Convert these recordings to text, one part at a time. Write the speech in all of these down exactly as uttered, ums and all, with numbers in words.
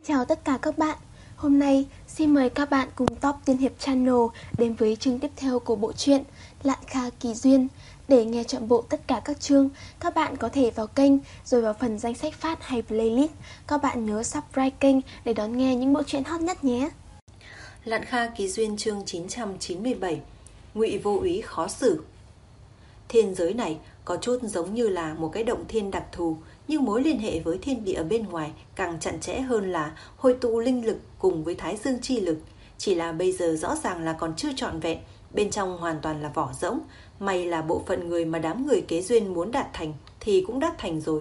Chào tất cả các bạn. Hôm nay xin mời các bạn cùng Top Tiên Hiệp Channel đến với chương tiếp theo của bộ truyện Lạn Kha Kỳ Duyên. Để nghe trọn bộ tất cả các chương, các bạn có thể vào kênh rồi vào phần danh sách phát hay playlist. Các bạn nhớ subscribe kênh để đón nghe những bộ truyện hot nhất nhé. Lạn Kha Kỳ Duyên chương chín trăm chín mươi bảy. Ngụy Vô Úy khó xử. Thiên giới này có chút giống như là một cái động thiên đặc thù, nhưng mối liên hệ với thiên địa bên ngoài càng chặt chẽ hơn là hội tụ linh lực cùng với thái dương chi lực. Chỉ là bây giờ rõ ràng là còn chưa trọn vẹn, bên trong hoàn toàn là vỏ rỗng. May là bộ phận người mà đám người kế duyên muốn đạt thành thì cũng đạt thành rồi.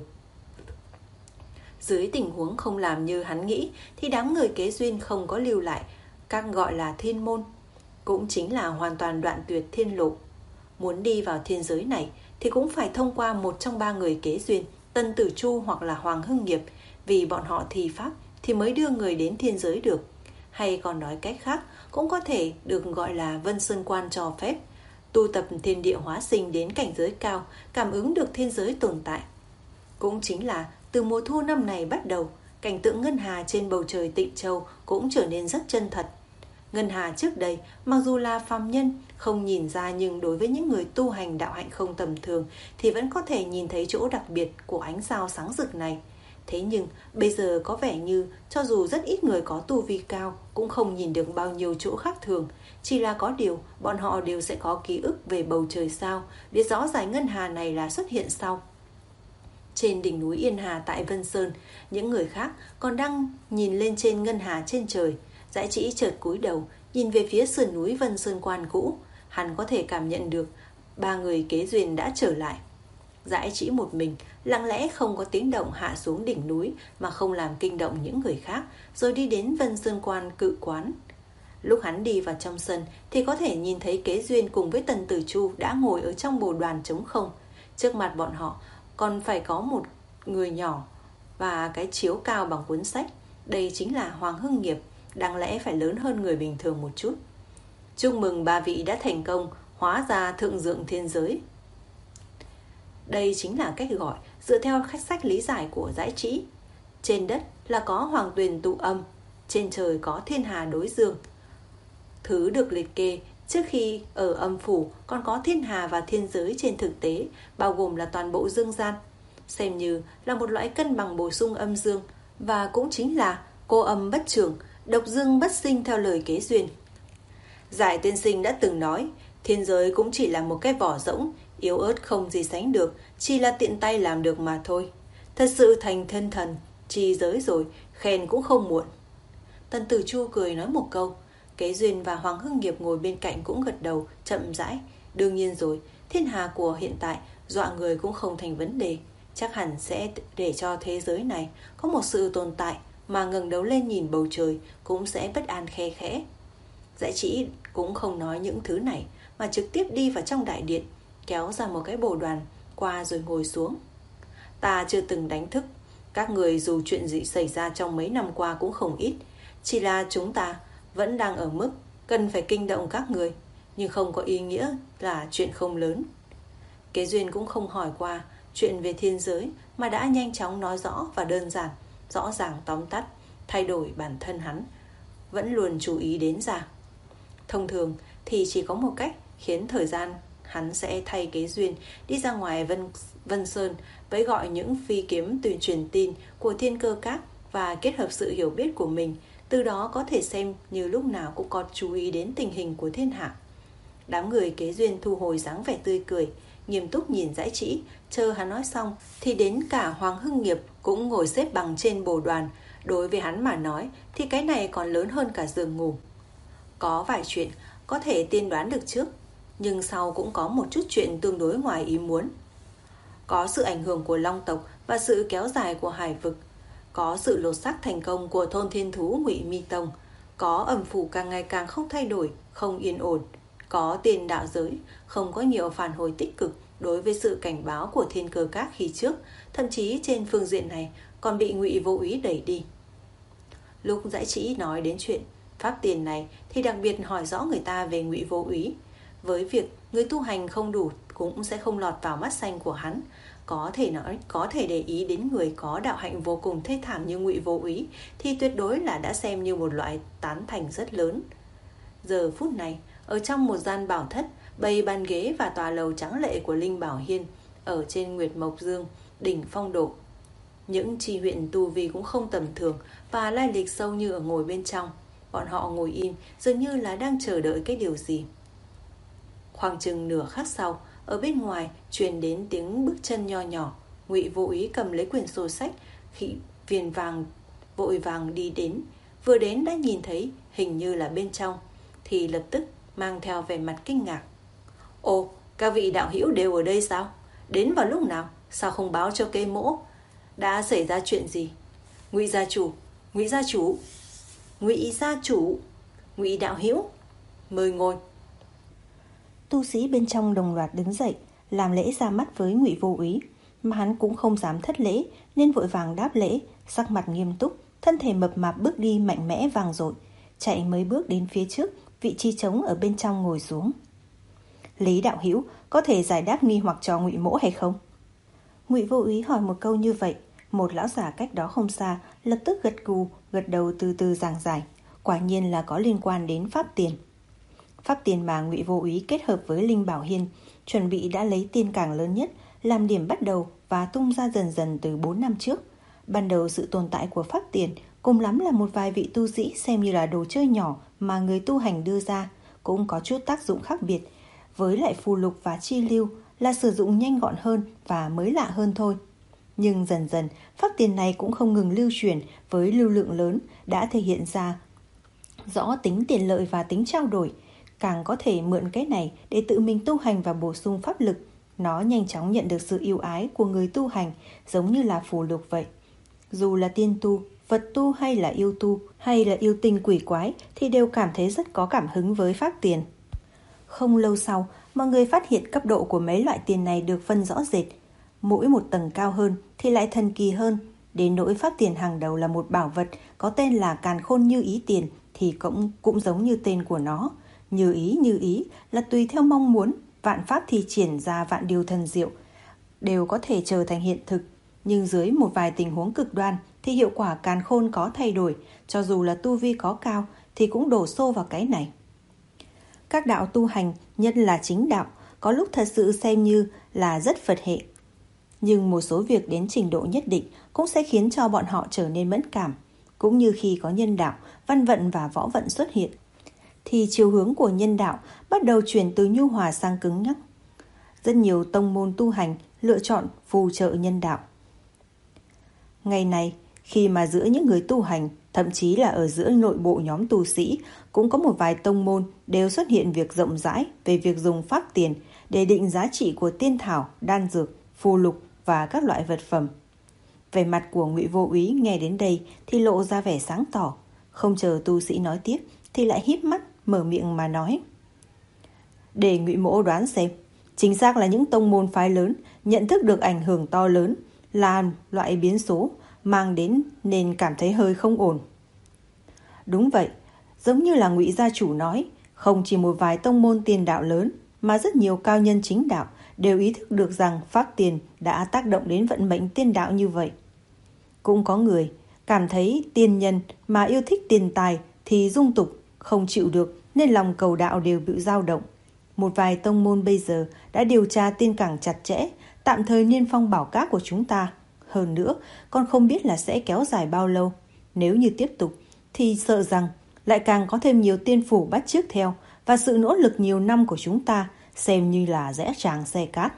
Dưới tình huống không làm như hắn nghĩ thì đám người kế duyên không có lưu lại các gọi là thiên môn, cũng chính là hoàn toàn đoạn tuyệt thiên lộ. Muốn đi vào thiên giới này thì cũng phải thông qua một trong ba người kế duyên, Tân Tử Chu hoặc là Hoàng Hưng Nghiệp, vì bọn họ thi pháp thì mới đưa người đến thiên giới được. Hay còn nói cách khác, cũng có thể được gọi là Vân Sơn Quan cho phép tu tập thiên địa hóa sinh đến cảnh giới cao, cảm ứng được thiên giới tồn tại. Cũng chính là từ mùa thu năm này bắt đầu, cảnh tượng ngân hà trên bầu trời Tịnh Châu cũng trở nên rất chân thật. Ngân hà trước đây mặc dù là phàm nhân không nhìn ra, nhưng đối với những người tu hành đạo hạnh không tầm thường thì vẫn có thể nhìn thấy chỗ đặc biệt của ánh sao sáng rực này. Thế nhưng bây giờ có vẻ như cho dù rất ít người có tu vi cao cũng không nhìn được bao nhiêu chỗ khác thường. Chỉ là có điều bọn họ đều sẽ có ký ức về bầu trời sao, biết rõ ràng ngân hà này là xuất hiện sau. Trên đỉnh núi Yên Hà tại Vân Sơn, những người khác còn đang nhìn lên trên ngân hà trên trời. Dãi Trĩ chợt cúi đầu nhìn về phía sườn núi Vân Sơn Quan cũ. Hắn có thể cảm nhận được ba người kế duyên đã trở lại. Dãi Trĩ một mình lặng lẽ không có tiếng động hạ xuống đỉnh núi mà không làm kinh động những người khác, rồi đi đến Vân Sơn Quan cự quán. Lúc hắn đi vào trong sân thì có thể nhìn thấy kế duyên cùng với Tần Tử Chu đã ngồi ở trong bồ đoàn trống không. Trước mặt bọn họ còn phải có một người nhỏ và cái chiếu cao bằng cuốn sách. Đây chính là Hoàng Hưng Nghiệp, đáng lẽ phải lớn hơn người bình thường một chút. Chúc mừng ba vị đã thành công hóa ra thượng dưỡng thiên giới. Đây chính là cách gọi dựa theo khách sách lý giải của Dãi Trĩ. Trên đất là có hoàng tuyền tụ âm, trên trời có thiên hà đối dương. Thứ được liệt kê trước khi ở âm phủ còn có thiên hà và thiên giới trên thực tế, bao gồm là toàn bộ dương gian, xem như là một loại cân bằng bổ sung âm dương, và cũng chính là cô âm bất trưởng, độc dương bất sinh theo lời kế duyên. Giải tiên sinh đã từng nói, thiên giới cũng chỉ là một cái vỏ rỗng, yếu ớt không gì sánh được, chỉ là tiện tay làm được mà thôi. Thật sự thành thân thần, chi giới rồi, khen cũng không muộn. Tần Tử Chu cười nói một câu. Kế duyên và Hoàng Hưng Nghiệp ngồi bên cạnh cũng gật đầu, chậm rãi. Đương nhiên rồi, thiên hà của hiện tại dọa người cũng không thành vấn đề. Chắc hẳn sẽ để cho thế giới này có một sự tồn tại mà ngẩng đầu lên nhìn bầu trời cũng sẽ bất an khe khẽ. Dãi Trĩ cũng không nói những thứ này mà trực tiếp đi vào trong đại điện, kéo ra một cái bồ đoàn qua rồi ngồi xuống. Ta chưa từng đánh thức các người, dù chuyện gì xảy ra trong mấy năm qua cũng không ít. Chỉ là chúng ta vẫn đang ở mức cần phải kinh động các người, nhưng không có ý nghĩa là chuyện không lớn. Kế duyên cũng không hỏi qua chuyện về thiên giới mà đã nhanh chóng nói rõ và đơn giản, rõ ràng tóm tắt, thay đổi bản thân hắn vẫn luôn chú ý đến ra. Thông thường thì chỉ có một cách khiến thời gian hắn sẽ thay kế duyên đi ra ngoài Vân, Vân Sơn với gọi những phi kiếm tuyên truyền tin của Thiên Cơ Các và kết hợp sự hiểu biết của mình, từ đó có thể xem như lúc nào cũng có chú ý đến tình hình của thiên hạ. Đám người kế duyên thu hồi dáng vẻ tươi cười, nghiêm túc nhìn Dãi Trĩ. Chờ hắn nói xong thì đến cả Hoàng Hưng Nghiệp cũng ngồi xếp bằng trên bồ đoàn. Đối với hắn mà nói thì cái này còn lớn hơn cả giường ngủ. Có vài chuyện có thể tiên đoán được trước, nhưng sau cũng có một chút chuyện tương đối ngoài ý muốn. Có sự ảnh hưởng của Long tộc và sự kéo dài của Hải vực, có sự lột xác thành công của thôn thiên thú Ngụy Mi Tông, có âm phủ càng ngày càng không thay đổi, không yên ổn, có tiền đạo giới không có nhiều phản hồi tích cực đối với sự cảnh báo của Thiên Cơ Các khi trước, thậm chí trên phương diện này còn bị Ngụy Vô Úy đẩy đi. Lúc Dãi Trĩ nói đến chuyện pháp tiền này thì đặc biệt hỏi rõ người ta về Ngụy Vô Úy. Với việc người tu hành không đủ cũng sẽ không lọt vào mắt xanh của hắn, Có thể nói, có thể để ý đến người có đạo hạnh vô cùng thê thảm như Ngụy Vô Úy thì tuyệt đối là đã xem như một loại tán thành rất lớn. Giờ phút này, ở trong một gian bảo thất, bày bàn ghế và tòa lầu trắng lệ của Linh Bảo Hiên ở trên Nguyệt Mộc Dương, đỉnh phong độ. Những tri huyện tu vi cũng không tầm thường và lai lịch sâu như ở ngồi bên trong. Bọn họ ngồi im, dường như là đang chờ đợi cái điều gì. Khoảng chừng nửa khắc sau, ở bên ngoài truyền đến tiếng bước chân nho nhỏ. Ngụy Vô Úy cầm lấy quyển sổ sách, khi viền vàng vội vàng đi đến. Vừa đến đã nhìn thấy, hình như là bên trong, thì lập tức mang theo vẻ mặt kinh ngạc. Ồ, các vị đạo hữu đều ở đây sao? Đến vào lúc nào? Sao không báo cho Kê Mỗ? Đã xảy ra chuyện gì? Ngụy gia chủ, Ngụy gia chủ, Ngụy gia chủ, Ngụy đạo hữu, mời ngồi. Tu sĩ bên trong đồng loạt đứng dậy, làm lễ ra mắt với Ngụy Vô Úy, mà hắn cũng không dám thất lễ nên vội vàng đáp lễ, sắc mặt nghiêm túc, thân thể mập mạp bước đi mạnh mẽ vang dội, chạy mấy bước đến phía trước vị trí trống ở bên trong ngồi xuống. Lý đạo hữu có thể giải đáp nghi hoặc cho Ngụy mỗ hay không? Ngụy Vô Úy hỏi một câu như vậy, một lão giả cách đó không xa lập tức gật gù, gật đầu từ từ giảng giải, quả nhiên là có liên quan đến pháp tiền. Pháp tiền mà Ngụy Vô Úy kết hợp với Linh Bảo Hiên chuẩn bị đã lấy tiên cảng lớn nhất làm điểm bắt đầu và tung ra dần dần từ bốn năm trước. Ban đầu sự tồn tại của pháp tiền cùng lắm là một vài vị tu sĩ xem như là đồ chơi nhỏ mà người tu hành đưa ra, cũng có chút tác dụng khác biệt, với lại phù lục và chi lưu là sử dụng nhanh gọn hơn và mới lạ hơn thôi. Nhưng dần dần pháp tiền này cũng không ngừng lưu truyền với lưu lượng lớn, đã thể hiện ra rõ tính tiện lợi và tính trao đổi. Càng có thể mượn cái này để tự mình tu hành và bổ sung pháp lực. Nó nhanh chóng nhận được sự yêu ái của người tu hành, giống như là phù lục vậy. Dù là tiên tu, vật tu hay là yêu tu, hay là yêu tinh quỷ quái thì đều cảm thấy rất có cảm hứng với pháp tiền. Không lâu sau, mọi người phát hiện cấp độ của mấy loại tiền này được phân rõ rệt. Mỗi một tầng cao hơn thì lại thần kỳ hơn. Đến nỗi pháp tiền hàng đầu là một bảo vật có tên là Càn Khôn Như Ý Tiền thì cũng, cũng giống như tên của nó. Như ý như ý là tùy theo mong muốn, vạn pháp thi triển ra vạn điều thần diệu, đều có thể trở thành hiện thực. Nhưng dưới một vài tình huống cực đoan thì hiệu quả càn khôn có thay đổi, cho dù là tu vi có cao thì cũng đổ xô vào cái này. Các đạo tu hành, nhất là chính đạo, có lúc thật sự xem như là rất Phật hệ. Nhưng một số việc đến trình độ nhất định cũng sẽ khiến cho bọn họ trở nên mẫn cảm. Cũng như khi có nhân đạo, văn vận và võ vận xuất hiện, thì chiều hướng của nhân đạo bắt đầu chuyển từ nhu hòa sang cứng nhắc. Rất nhiều tông môn tu hành lựa chọn phù trợ nhân đạo. Ngày này, khi mà giữa những người tu hành, thậm chí là ở giữa nội bộ nhóm tu sĩ, cũng có một vài tông môn đều xuất hiện việc rộng rãi về việc dùng pháp tiền để định giá trị của tiên thảo, đan dược, phù lục và các loại vật phẩm. Vẻ mặt của Ngụy Vô Úy nghe đến đây thì lộ ra vẻ sáng tỏ, không chờ tu sĩ nói tiếp thì lại híp mắt mở miệng mà nói. Để Ngụy mỗ đoán xem, chính xác là những tông môn phái lớn nhận thức được ảnh hưởng to lớn là loại biến số mang đến nên cảm thấy hơi không ổn. Đúng vậy, giống như là Ngụy gia chủ nói, không chỉ một vài tông môn tiền đạo lớn mà rất nhiều cao nhân chính đạo đều ý thức được rằng pháp tiền đã tác động đến vận mệnh tiên đạo như vậy. Cũng có người cảm thấy tiên nhân mà yêu thích tiền tài thì dung tục, không chịu được nên lòng cầu đạo đều bị dao động. Một vài tông môn bây giờ đã điều tra tiên cảng chặt chẽ, tạm thời niêm phong bảo cát của chúng ta. Hơn nữa, còn không biết là sẽ kéo dài bao lâu. Nếu như tiếp tục, thì sợ rằng lại càng có thêm nhiều tiên phủ bắt chước theo, và sự nỗ lực nhiều năm của chúng ta xem như là rẽ tràng xe cát.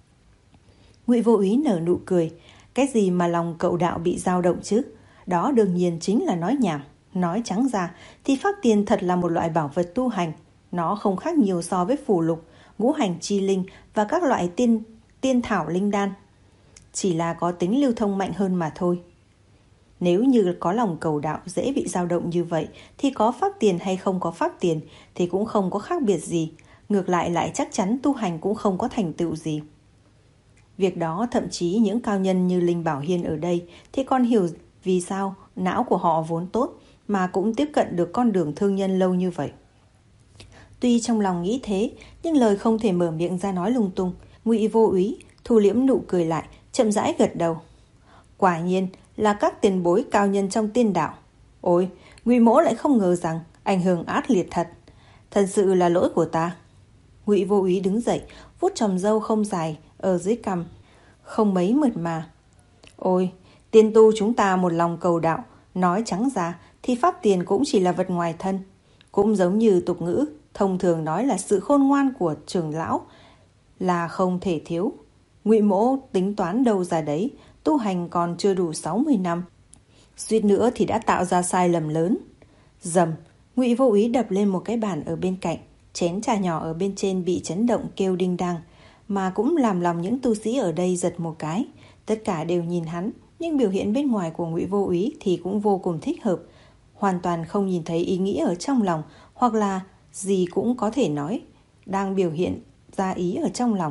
Ngụy Vô Úy nở nụ cười. Cái gì mà lòng cậu đạo bị dao động chứ? Đó đương nhiên chính là nói nhảm. Nói trắng ra thì pháp tiền thật là một loại bảo vật tu hành. Nó không khác nhiều so với phù lục, ngũ hành chi linh và các loại tiên, tiên thảo linh đan. Chỉ là có tính lưu thông mạnh hơn mà thôi. Nếu như có lòng cầu đạo dễ bị dao động như vậy thì có pháp tiền hay không có pháp tiền thì cũng không có khác biệt gì. Ngược lại lại chắc chắn tu hành cũng không có thành tựu gì. Việc đó thậm chí những cao nhân như Linh Bảo Hiên ở đây thì còn hiểu vì sao não của họ vốn tốt mà cũng tiếp cận được con đường thương nhân lâu như vậy. Tuy trong lòng nghĩ thế, nhưng lời không thể mở miệng ra nói lung tung. Ngụy Vô Úy thu liễm nụ cười lại, chậm rãi gật đầu. Quả nhiên là các tiền bối cao nhân trong tiên đạo. Ôi, Ngụy Mỗ lại không ngờ rằng ảnh hưởng ác liệt thật. Thật sự là lỗi của ta. Ngụy Vô Úy đứng dậy, vuốt chòm râu không dài ở dưới cằm, không mấy mượt mà. Ôi, tiên tu chúng ta một lòng cầu đạo, nói trắng ra thì pháp tiền cũng chỉ là vật ngoài thân. Cũng giống như tục ngữ thông thường nói là sự khôn ngoan của trưởng lão là không thể thiếu. Ngụy Mỗ tính toán đâu ra đấy, tu hành còn chưa đủ sáu mươi năm, suýt nữa thì đã tạo ra sai lầm lớn. Dầm, Ngụy Vô Úy đập lên một cái bàn ở bên cạnh, chén trà nhỏ ở bên trên bị chấn động kêu đinh đăng, mà cũng làm lòng những tu sĩ ở đây giật một cái. Tất cả đều nhìn hắn, nhưng biểu hiện bên ngoài của Ngụy Vô Úy thì cũng vô cùng thích hợp, hoàn toàn không nhìn thấy ý nghĩ ở trong lòng, hoặc là gì cũng có thể nói đang biểu hiện ra ý ở trong lòng.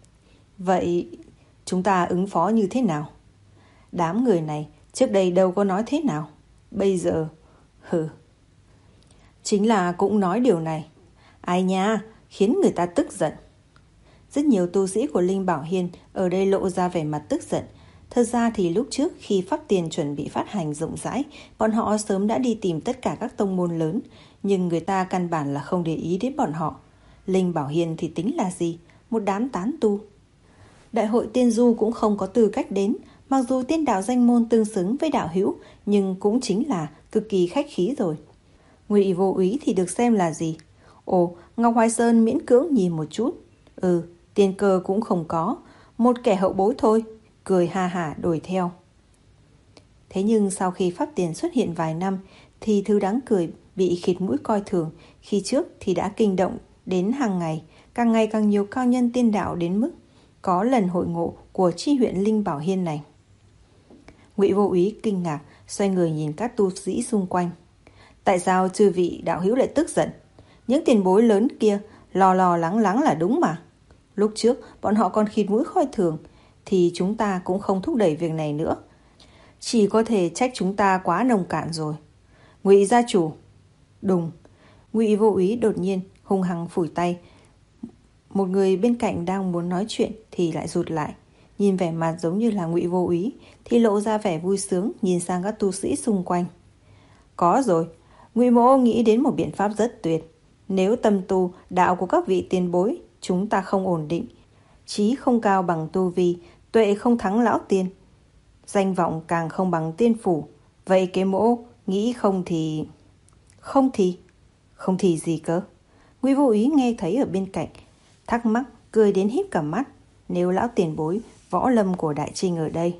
Vậy chúng ta ứng phó như thế nào? Đám người này trước đây đâu có nói thế nào, bây giờ hừ. Chính là cũng nói điều này. Ai nha, khiến người ta tức giận. Rất nhiều tu sĩ của Linh Bảo Hiên ở đây lộ ra vẻ mặt tức giận. Thật ra thì lúc trước khi pháp tiền chuẩn bị phát hành rộng rãi, bọn họ sớm đã đi tìm tất cả các tông môn lớn, nhưng người ta căn bản là không để ý đến bọn họ. Linh Bảo Hiên thì tính là gì? Một đám tán tu. Đại hội tiên du cũng không có tư cách đến, mặc dù tiên đạo danh môn tương xứng với đạo hữu, nhưng cũng chính là cực kỳ khách khí rồi. Ngụy Vô Úy thì được xem là gì? Ồ, Ngọc Hoài Sơn miễn cưỡng nhìn một chút. Ừ, tiền cơ cũng không có, một kẻ hậu bối thôi, cười ha hả đuổi theo. Thế nhưng sau khi pháp tiền xuất hiện vài năm thì thứ đáng cười bị khịt mũi coi thường, khi trước thì đã kinh động đến hàng ngày, càng ngày càng nhiều cao nhân tiên đạo đến mức có lần hội ngộ của chi huyện Linh Bảo Hiên này. Ngụy Vô Úy kinh ngạc, xoay người nhìn các tu sĩ xung quanh. Tại sao chư vị đạo hữu lại tức giận? Những tiền bối lớn kia lo lo lắng lắng là đúng mà. Lúc trước bọn họ còn khịt mũi coi thường, thì chúng ta cũng không thúc đẩy việc này nữa. Chỉ có thể trách chúng ta quá nông cạn rồi. Ngụy gia chủ. Đùng. Ngụy Vô Úy đột nhiên hung hăng phủi tay. Một người bên cạnh đang muốn nói chuyện thì lại rụt lại. Nhìn vẻ mặt giống như là Ngụy Vô Úy thì lộ ra vẻ vui sướng, nhìn sang các tu sĩ xung quanh. Có rồi, Ngụy Mỗ nghĩ đến một biện pháp rất tuyệt. Nếu tâm tu đạo của các vị tiền bối chúng ta không ổn định, trí không cao bằng tu vi, tuệ không thắng lão tiên, danh vọng càng không bằng tiên phủ, vậy cái Mỗ nghĩ không thì... Không thì... Không thì gì cơ? Ngụy Vô Úy nghe thấy ở bên cạnh, thắc mắc, cười đến híp cả mắt. Nếu lão tiền bối võ lâm của Đại Trinh ở đây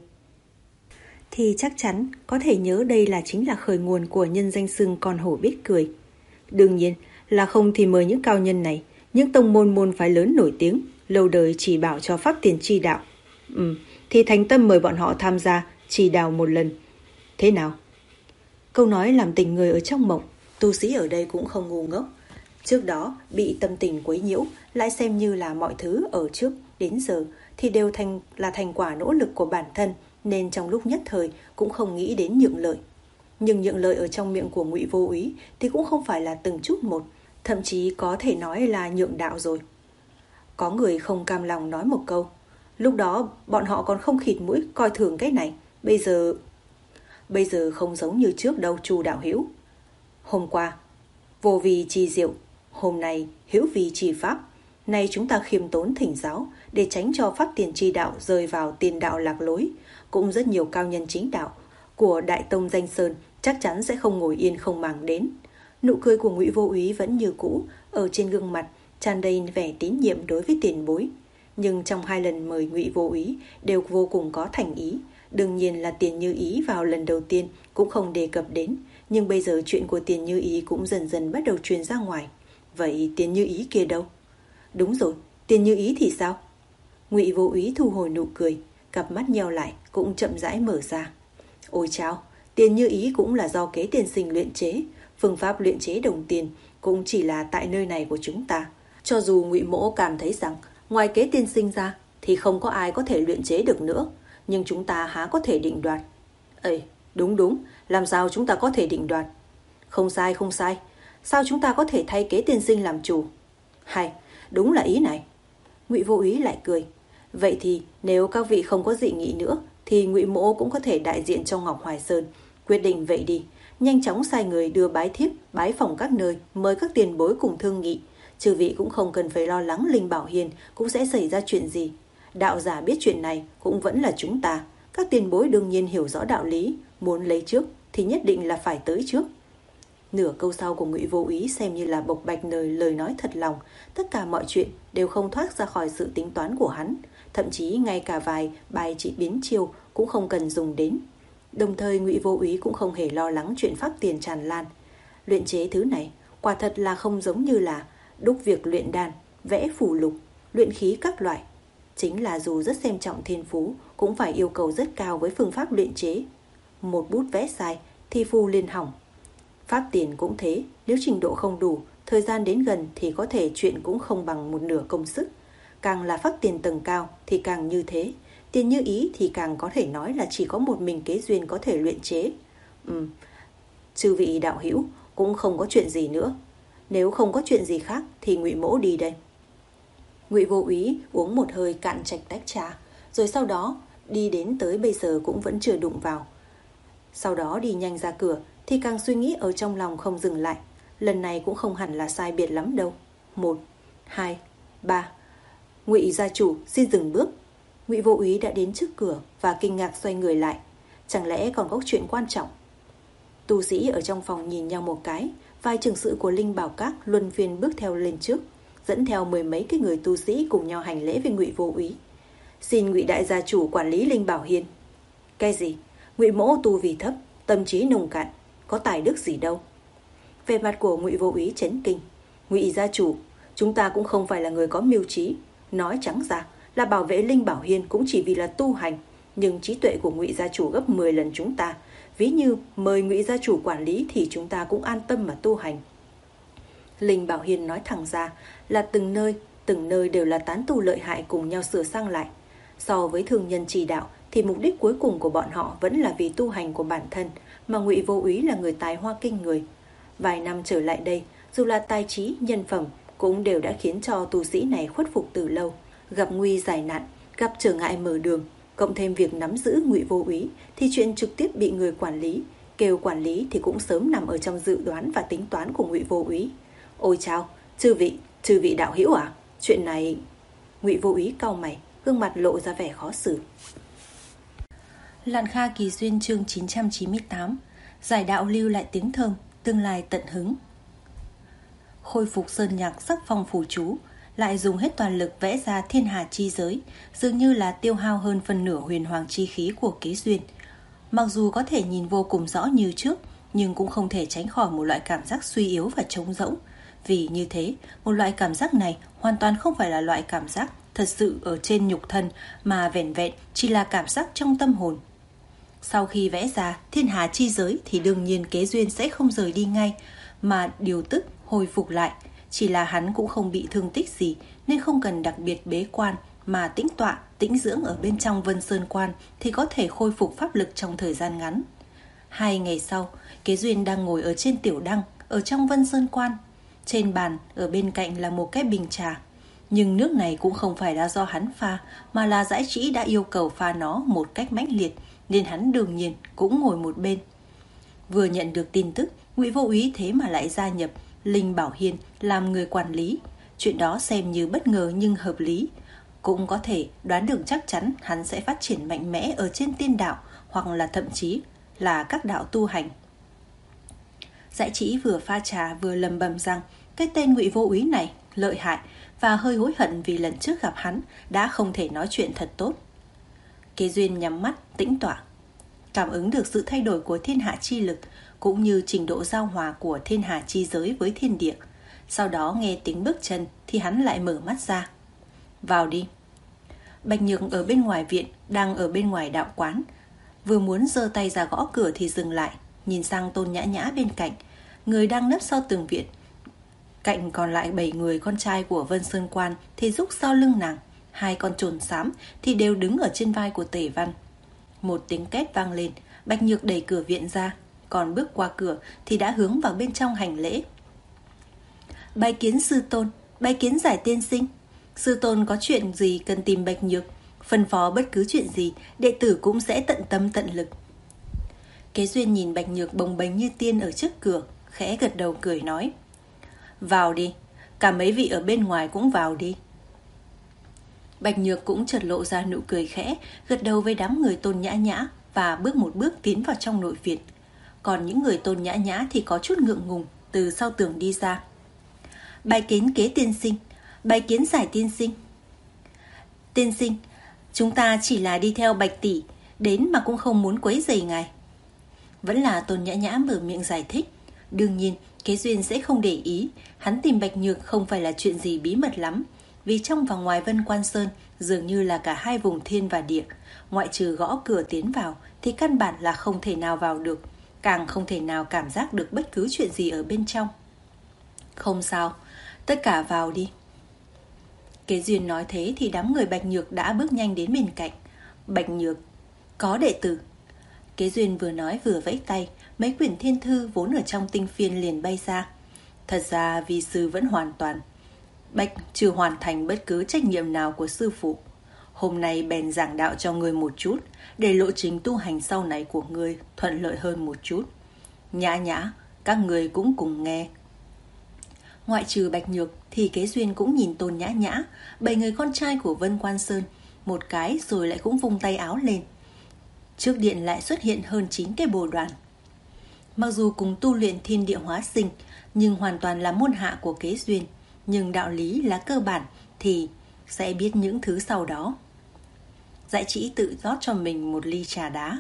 thì chắc chắn có thể nhớ đây là chính là khởi nguồn của nhân danh xưng con hổ biết cười. Đương nhiên là không thì mời những cao nhân này, những tông môn môn phái lớn nổi tiếng, lâu đời chỉ bảo cho pháp tiền chi đạo. Ừ, thì thành tâm mời bọn họ tham gia chỉ đạo một lần. Thế nào? Câu nói làm tình người ở trong mộng, tu sĩ ở đây cũng không ngu ngốc. Trước đó bị tâm tình quấy nhiễu, lại xem như là mọi thứ ở trước đến giờ thì đều thành là thành quả nỗ lực của bản thân, nên trong lúc nhất thời cũng không nghĩ đến nhượng lợi. Nhưng nhượng lợi ở trong miệng của Ngụy Vô Úy thì cũng không phải là từng chút một, thậm chí có thể nói là nhượng đạo rồi. Có người không cam lòng nói một câu, lúc đó bọn họ còn không khịt mũi coi thường cái này, bây giờ bây giờ không giống như trước đâu Chu đạo hữu. Hôm qua vô vi trì diệu, hôm nay hữu vi trì pháp. Nay chúng ta khiêm tốn thỉnh giáo để tránh cho pháp tiền chi đạo rơi vào tiền đạo lạc lối. Cũng rất nhiều cao nhân chính đạo của Đại Tông Danh Sơn chắc chắn sẽ không ngồi yên không màng đến. Nụ cười của Ngụy Vô Úy vẫn như cũ, ở trên gương mặt tràn đầy vẻ tín nhiệm đối với tiền bối. Nhưng trong hai lần mời Ngụy Vô Úy đều vô cùng có thành ý. Đương nhiên là Tiền Như Ý vào lần đầu tiên cũng không đề cập đến, nhưng bây giờ chuyện của Tiền Như Ý cũng dần dần bắt đầu truyền ra ngoài. Vậy Tiền Như Ý kia đâu? Đúng rồi, Tiền Như Ý thì sao? Ngụy Vô Úy thu hồi nụ cười, cặp mắt nheo lại cũng chậm rãi mở ra. Ôi chao, Tiền Như Ý cũng là do Kế tiên sinh luyện chế, phương pháp luyện chế đồng tiền cũng chỉ là tại nơi này của chúng ta. Cho dù Ngụy Mỗ cảm thấy rằng ngoài Kế tiên sinh ra thì không có ai có thể luyện chế được nữa, nhưng chúng ta há có thể định đoạt. Ê, đúng đúng, làm sao chúng ta có thể định đoạt? Không sai, không sai, sao chúng ta có thể thay Kế tiên sinh làm chủ? Hay, đúng là ý này. Ngụy Vô Úy lại cười. Vậy thì nếu các vị không có dị nghị nữa, thì Ngụy Mỗ cũng có thể đại diện cho Ngọc Hoài Sơn. Quyết định vậy đi, nhanh chóng sai người đưa bái thiếp, bái phỏng các nơi, mời các tiền bối cùng thương nghị. Chư vị cũng không cần phải lo lắng Linh Bảo Hiên cũng sẽ xảy ra chuyện gì. Đạo giả biết chuyện này cũng vẫn là chúng ta. Các tiền bối đương nhiên hiểu rõ đạo lý, muốn lấy trước thì nhất định là phải tới trước. Nửa câu sau của Ngụy Vô Úy xem như là bộc bạch lời lời nói thật lòng. Tất cả mọi chuyện đều không thoát ra khỏi sự tính toán của hắn. Thậm chí ngay cả vài bài trị biến chiêu cũng không cần dùng đến. Đồng thời Ngụy Vô Úy cũng không hề lo lắng chuyện pháp tiền tràn lan. Luyện chế thứ này quả thật là không giống như là đúc việc luyện đan, vẽ phù lục, luyện khí các loại. Chính là dù rất xem trọng thiên phú, cũng phải yêu cầu rất cao với phương pháp luyện chế. Một bút vẽ sai thì phù liền hỏng. Pháp tiền cũng thế, nếu trình độ không đủ, thời gian đến gần thì có thể chuyện cũng không bằng một nửa công sức. Càng là pháp tiền tầng cao thì càng như thế. Tiền như ý thì càng có thể nói là chỉ có một mình Kế Duyên có thể luyện chế. Ừ, chư vị đạo hữu cũng không có chuyện gì nữa. Nếu không có chuyện gì khác thì Ngụy Mỗ đi đây. Ngụy Vô Úy uống một hơi cạn chạch tách trà, rồi sau đó đi đến tới bây giờ cũng vẫn chưa đụng vào. Sau đó đi nhanh ra cửa thì càng suy nghĩ ở trong lòng không dừng lại. Lần này cũng không hẳn là sai biệt lắm đâu. Một, hai, ba. Ngụy gia chủ xin dừng bước. Ngụy Vô Úy đã đến trước cửa và kinh ngạc xoay người lại. Chẳng lẽ còn có chuyện quan trọng? Tu sĩ ở trong phòng nhìn nhau một cái. Vài trưởng sự của Linh Bảo Các luân phiên bước theo lên trước, dẫn theo mười mấy cái người tu sĩ cùng nhau hành lễ với Ngụy Vô Úy. Xin Ngụy đại gia chủ quản lý Linh Bảo Hiên. Cái gì? Ngụy Mỗ tu vì thấp, tâm trí nông cạn, có tài đức gì đâu. Về mặt của Ngụy Vô Úy chấn kinh. Ngụy gia chủ, chúng ta cũng không phải là người có mưu trí. Nói trắng ra là bảo vệ Linh Bảo Hiên cũng chỉ vì là tu hành, nhưng trí tuệ của Ngụy gia chủ gấp mười lần chúng ta. Ví như mời Ngụy gia chủ quản lý thì chúng ta cũng an tâm mà tu hành. Linh Bảo Hiên nói thẳng ra là từng nơi, từng nơi đều là tán tu lợi hại cùng nhau sửa sang lại. So với thương nhân chỉ đạo thì mục đích cuối cùng của bọn họ vẫn là vì tu hành của bản thân, mà Ngụy Vô Úy là người tài hoa kinh người. Vài năm trở lại đây, dù là tài trí, nhân phẩm cũng đều đã khiến cho tu sĩ này khuất phục từ lâu. Gặp nguy giải nạn, gặp trở ngại mở đường, cộng thêm việc nắm giữ Ngụy Vô Úy thì chuyện trực tiếp bị người quản lý, kêu quản lý thì cũng sớm nằm ở trong dự đoán và tính toán của Ngụy Vô Úy. Ôi chao, chư vị, chư vị đạo hữu à? Chuyện này... Ngụy Vô Úy cau mày, gương mặt lộ ra vẻ khó xử. Lạn Kha Kỳ Duyên chương chín trăm chín mươi tám. Giải đạo lưu lại tiếng thơm, tương lai tận hứng. Khôi phục sơn nhạc sắc phong phù chú, lại dùng hết toàn lực vẽ ra thiên hà chi giới, dường như là tiêu hao hơn phân nửa huyền hoàng chi khí của Kế Duyên. Mặc dù có thể nhìn vô cùng rõ như trước, nhưng cũng không thể tránh khỏi một loại cảm giác suy yếu và trống rỗng. Vì như thế, một loại cảm giác này hoàn toàn không phải là loại cảm giác thật sự ở trên nhục thân, mà vẻn vẹn chỉ là cảm giác trong tâm hồn. Sau khi vẽ ra thiên hà chi giới thì đương nhiên Kế Duyên sẽ không rời đi ngay, mà điều tức hồi phục lại. Chỉ là hắn cũng không bị thương tích gì, nên không cần đặc biệt bế quan, mà tĩnh tọa, tĩnh dưỡng ở bên trong Vân Sơn Quan thì có thể khôi phục pháp lực trong thời gian ngắn. Hai ngày sau, Kế Duyên đang ngồi ở trên tiểu đăng, ở trong Vân Sơn Quan. Trên bàn, ở bên cạnh là một cái bình trà. Nhưng nước này cũng không phải là do hắn pha, mà là Dãi Trĩ đã yêu cầu pha nó một cách mãnh liệt, nên hắn đương nhiên cũng ngồi một bên. Vừa nhận được tin tức, Ngụy Vô Úy thế mà lại gia nhập Linh Bảo Hiên làm người quản lý. Chuyện đó xem như bất ngờ nhưng hợp lý. Cũng có thể đoán được chắc chắn hắn sẽ phát triển mạnh mẽ ở trên tiên đạo, hoặc là thậm chí là các đạo tu hành. Dãi Trĩ vừa pha trà vừa lầm bầm rằng cái tên Ngụy Vô Úy này lợi hại, và hơi hối hận vì lần trước gặp hắn đã không thể nói chuyện thật tốt. Kế Duyên nhắm mắt tĩnh tọa, cảm ứng được sự thay đổi của thiên hạ chi lực, cũng như trình độ giao hòa của thiên hà chi giới với thiên địa. Sau đó nghe tiếng bước chân thì hắn lại mở mắt ra. Vào đi. Bạch Nhược ở bên ngoài viện, đang ở bên ngoài đạo quán, vừa muốn giơ tay ra gõ cửa thì dừng lại, nhìn sang Tôn Nhã Nhã bên cạnh, người đang nấp sau tường viện. Cạnh còn lại bảy người con trai của Vân Sơn Quan thì rúc sau lưng nàng, hai con trồn xám thì đều đứng ở trên vai của Tề Văn. Một tiếng két vang lên, Bạch Nhược đẩy cửa viện ra, còn bước qua cửa thì đã hướng vào bên trong hành lễ. Bái kiến sư tôn, bái kiến Giải tiên sinh. Sư tôn có chuyện gì cần tìm Bạch Nhược? phân phó bất cứ chuyện gì, đệ tử cũng sẽ tận tâm tận lực. Kế Duyên nhìn Bạch Nhược bồng bềnh như tiên ở trước cửa, khẽ gật đầu cười nói: vào đi, cả mấy vị ở bên ngoài cũng vào đi. Bạch Nhược cũng chợt lộ ra nụ cười khẽ, gật đầu với đám người Tôn Nhã Nhã và bước một bước tiến vào trong nội viện. Còn những người Tôn Nhã Nhã thì có chút ngượng ngùng từ sau tường đi ra. Bái kiến Kế tiên sinh, bái kiến Giải tiên sinh. Tiên sinh, chúng ta chỉ là đi theo Bạch tỷ đến mà cũng không muốn quấy rầy ngài. Vẫn là Tôn Nhã Nhã mở miệng giải thích. Đương nhiên Kế Duyên sẽ không để ý, hắn tìm Bạch Nhược không phải là chuyện gì bí mật lắm, vì trong và ngoài Vân Quan Sơn dường như là cả hai vùng thiên và địa, ngoại trừ gõ cửa tiến vào thì căn bản là không thể nào vào được, càng không thể nào cảm giác được bất cứ chuyện gì ở bên trong. Không sao, tất cả vào đi. Kế Duyên nói thế thì đám người Bạch Nhược đã bước nhanh đến bên cạnh. Bạch Nhược, có đệ tử. Kế Duyên vừa nói vừa vẫy tay, mấy quyển thiên thư vốn ở trong tinh phiên liền bay ra. Thật ra vi sư vẫn hoàn toàn Bạch chưa hoàn thành bất cứ trách nhiệm nào của sư phụ. Hôm nay bèn giảng đạo cho ngươi một chút, để lộ trình tu hành sau này của ngươi thuận lợi hơn một chút. Nhã Nhã, các ngươi cũng cùng nghe. Ngoại trừ Bạch Nhược thì Kế Duyên cũng nhìn Tôn Nhã Nhã, bảy người con trai của Vân Quan Sơn, một cái rồi lại cũng vung tay áo lên. Trước điện lại xuất hiện hơn chín cái bồ đoàn. Mặc dù cùng tu luyện thiên địa hóa sinh, nhưng hoàn toàn là môn hạ của Kế Duyên. Nhưng đạo lý là cơ bản thì sẽ biết những thứ sau đó. Dạy Trĩ tự rót cho mình một ly trà đá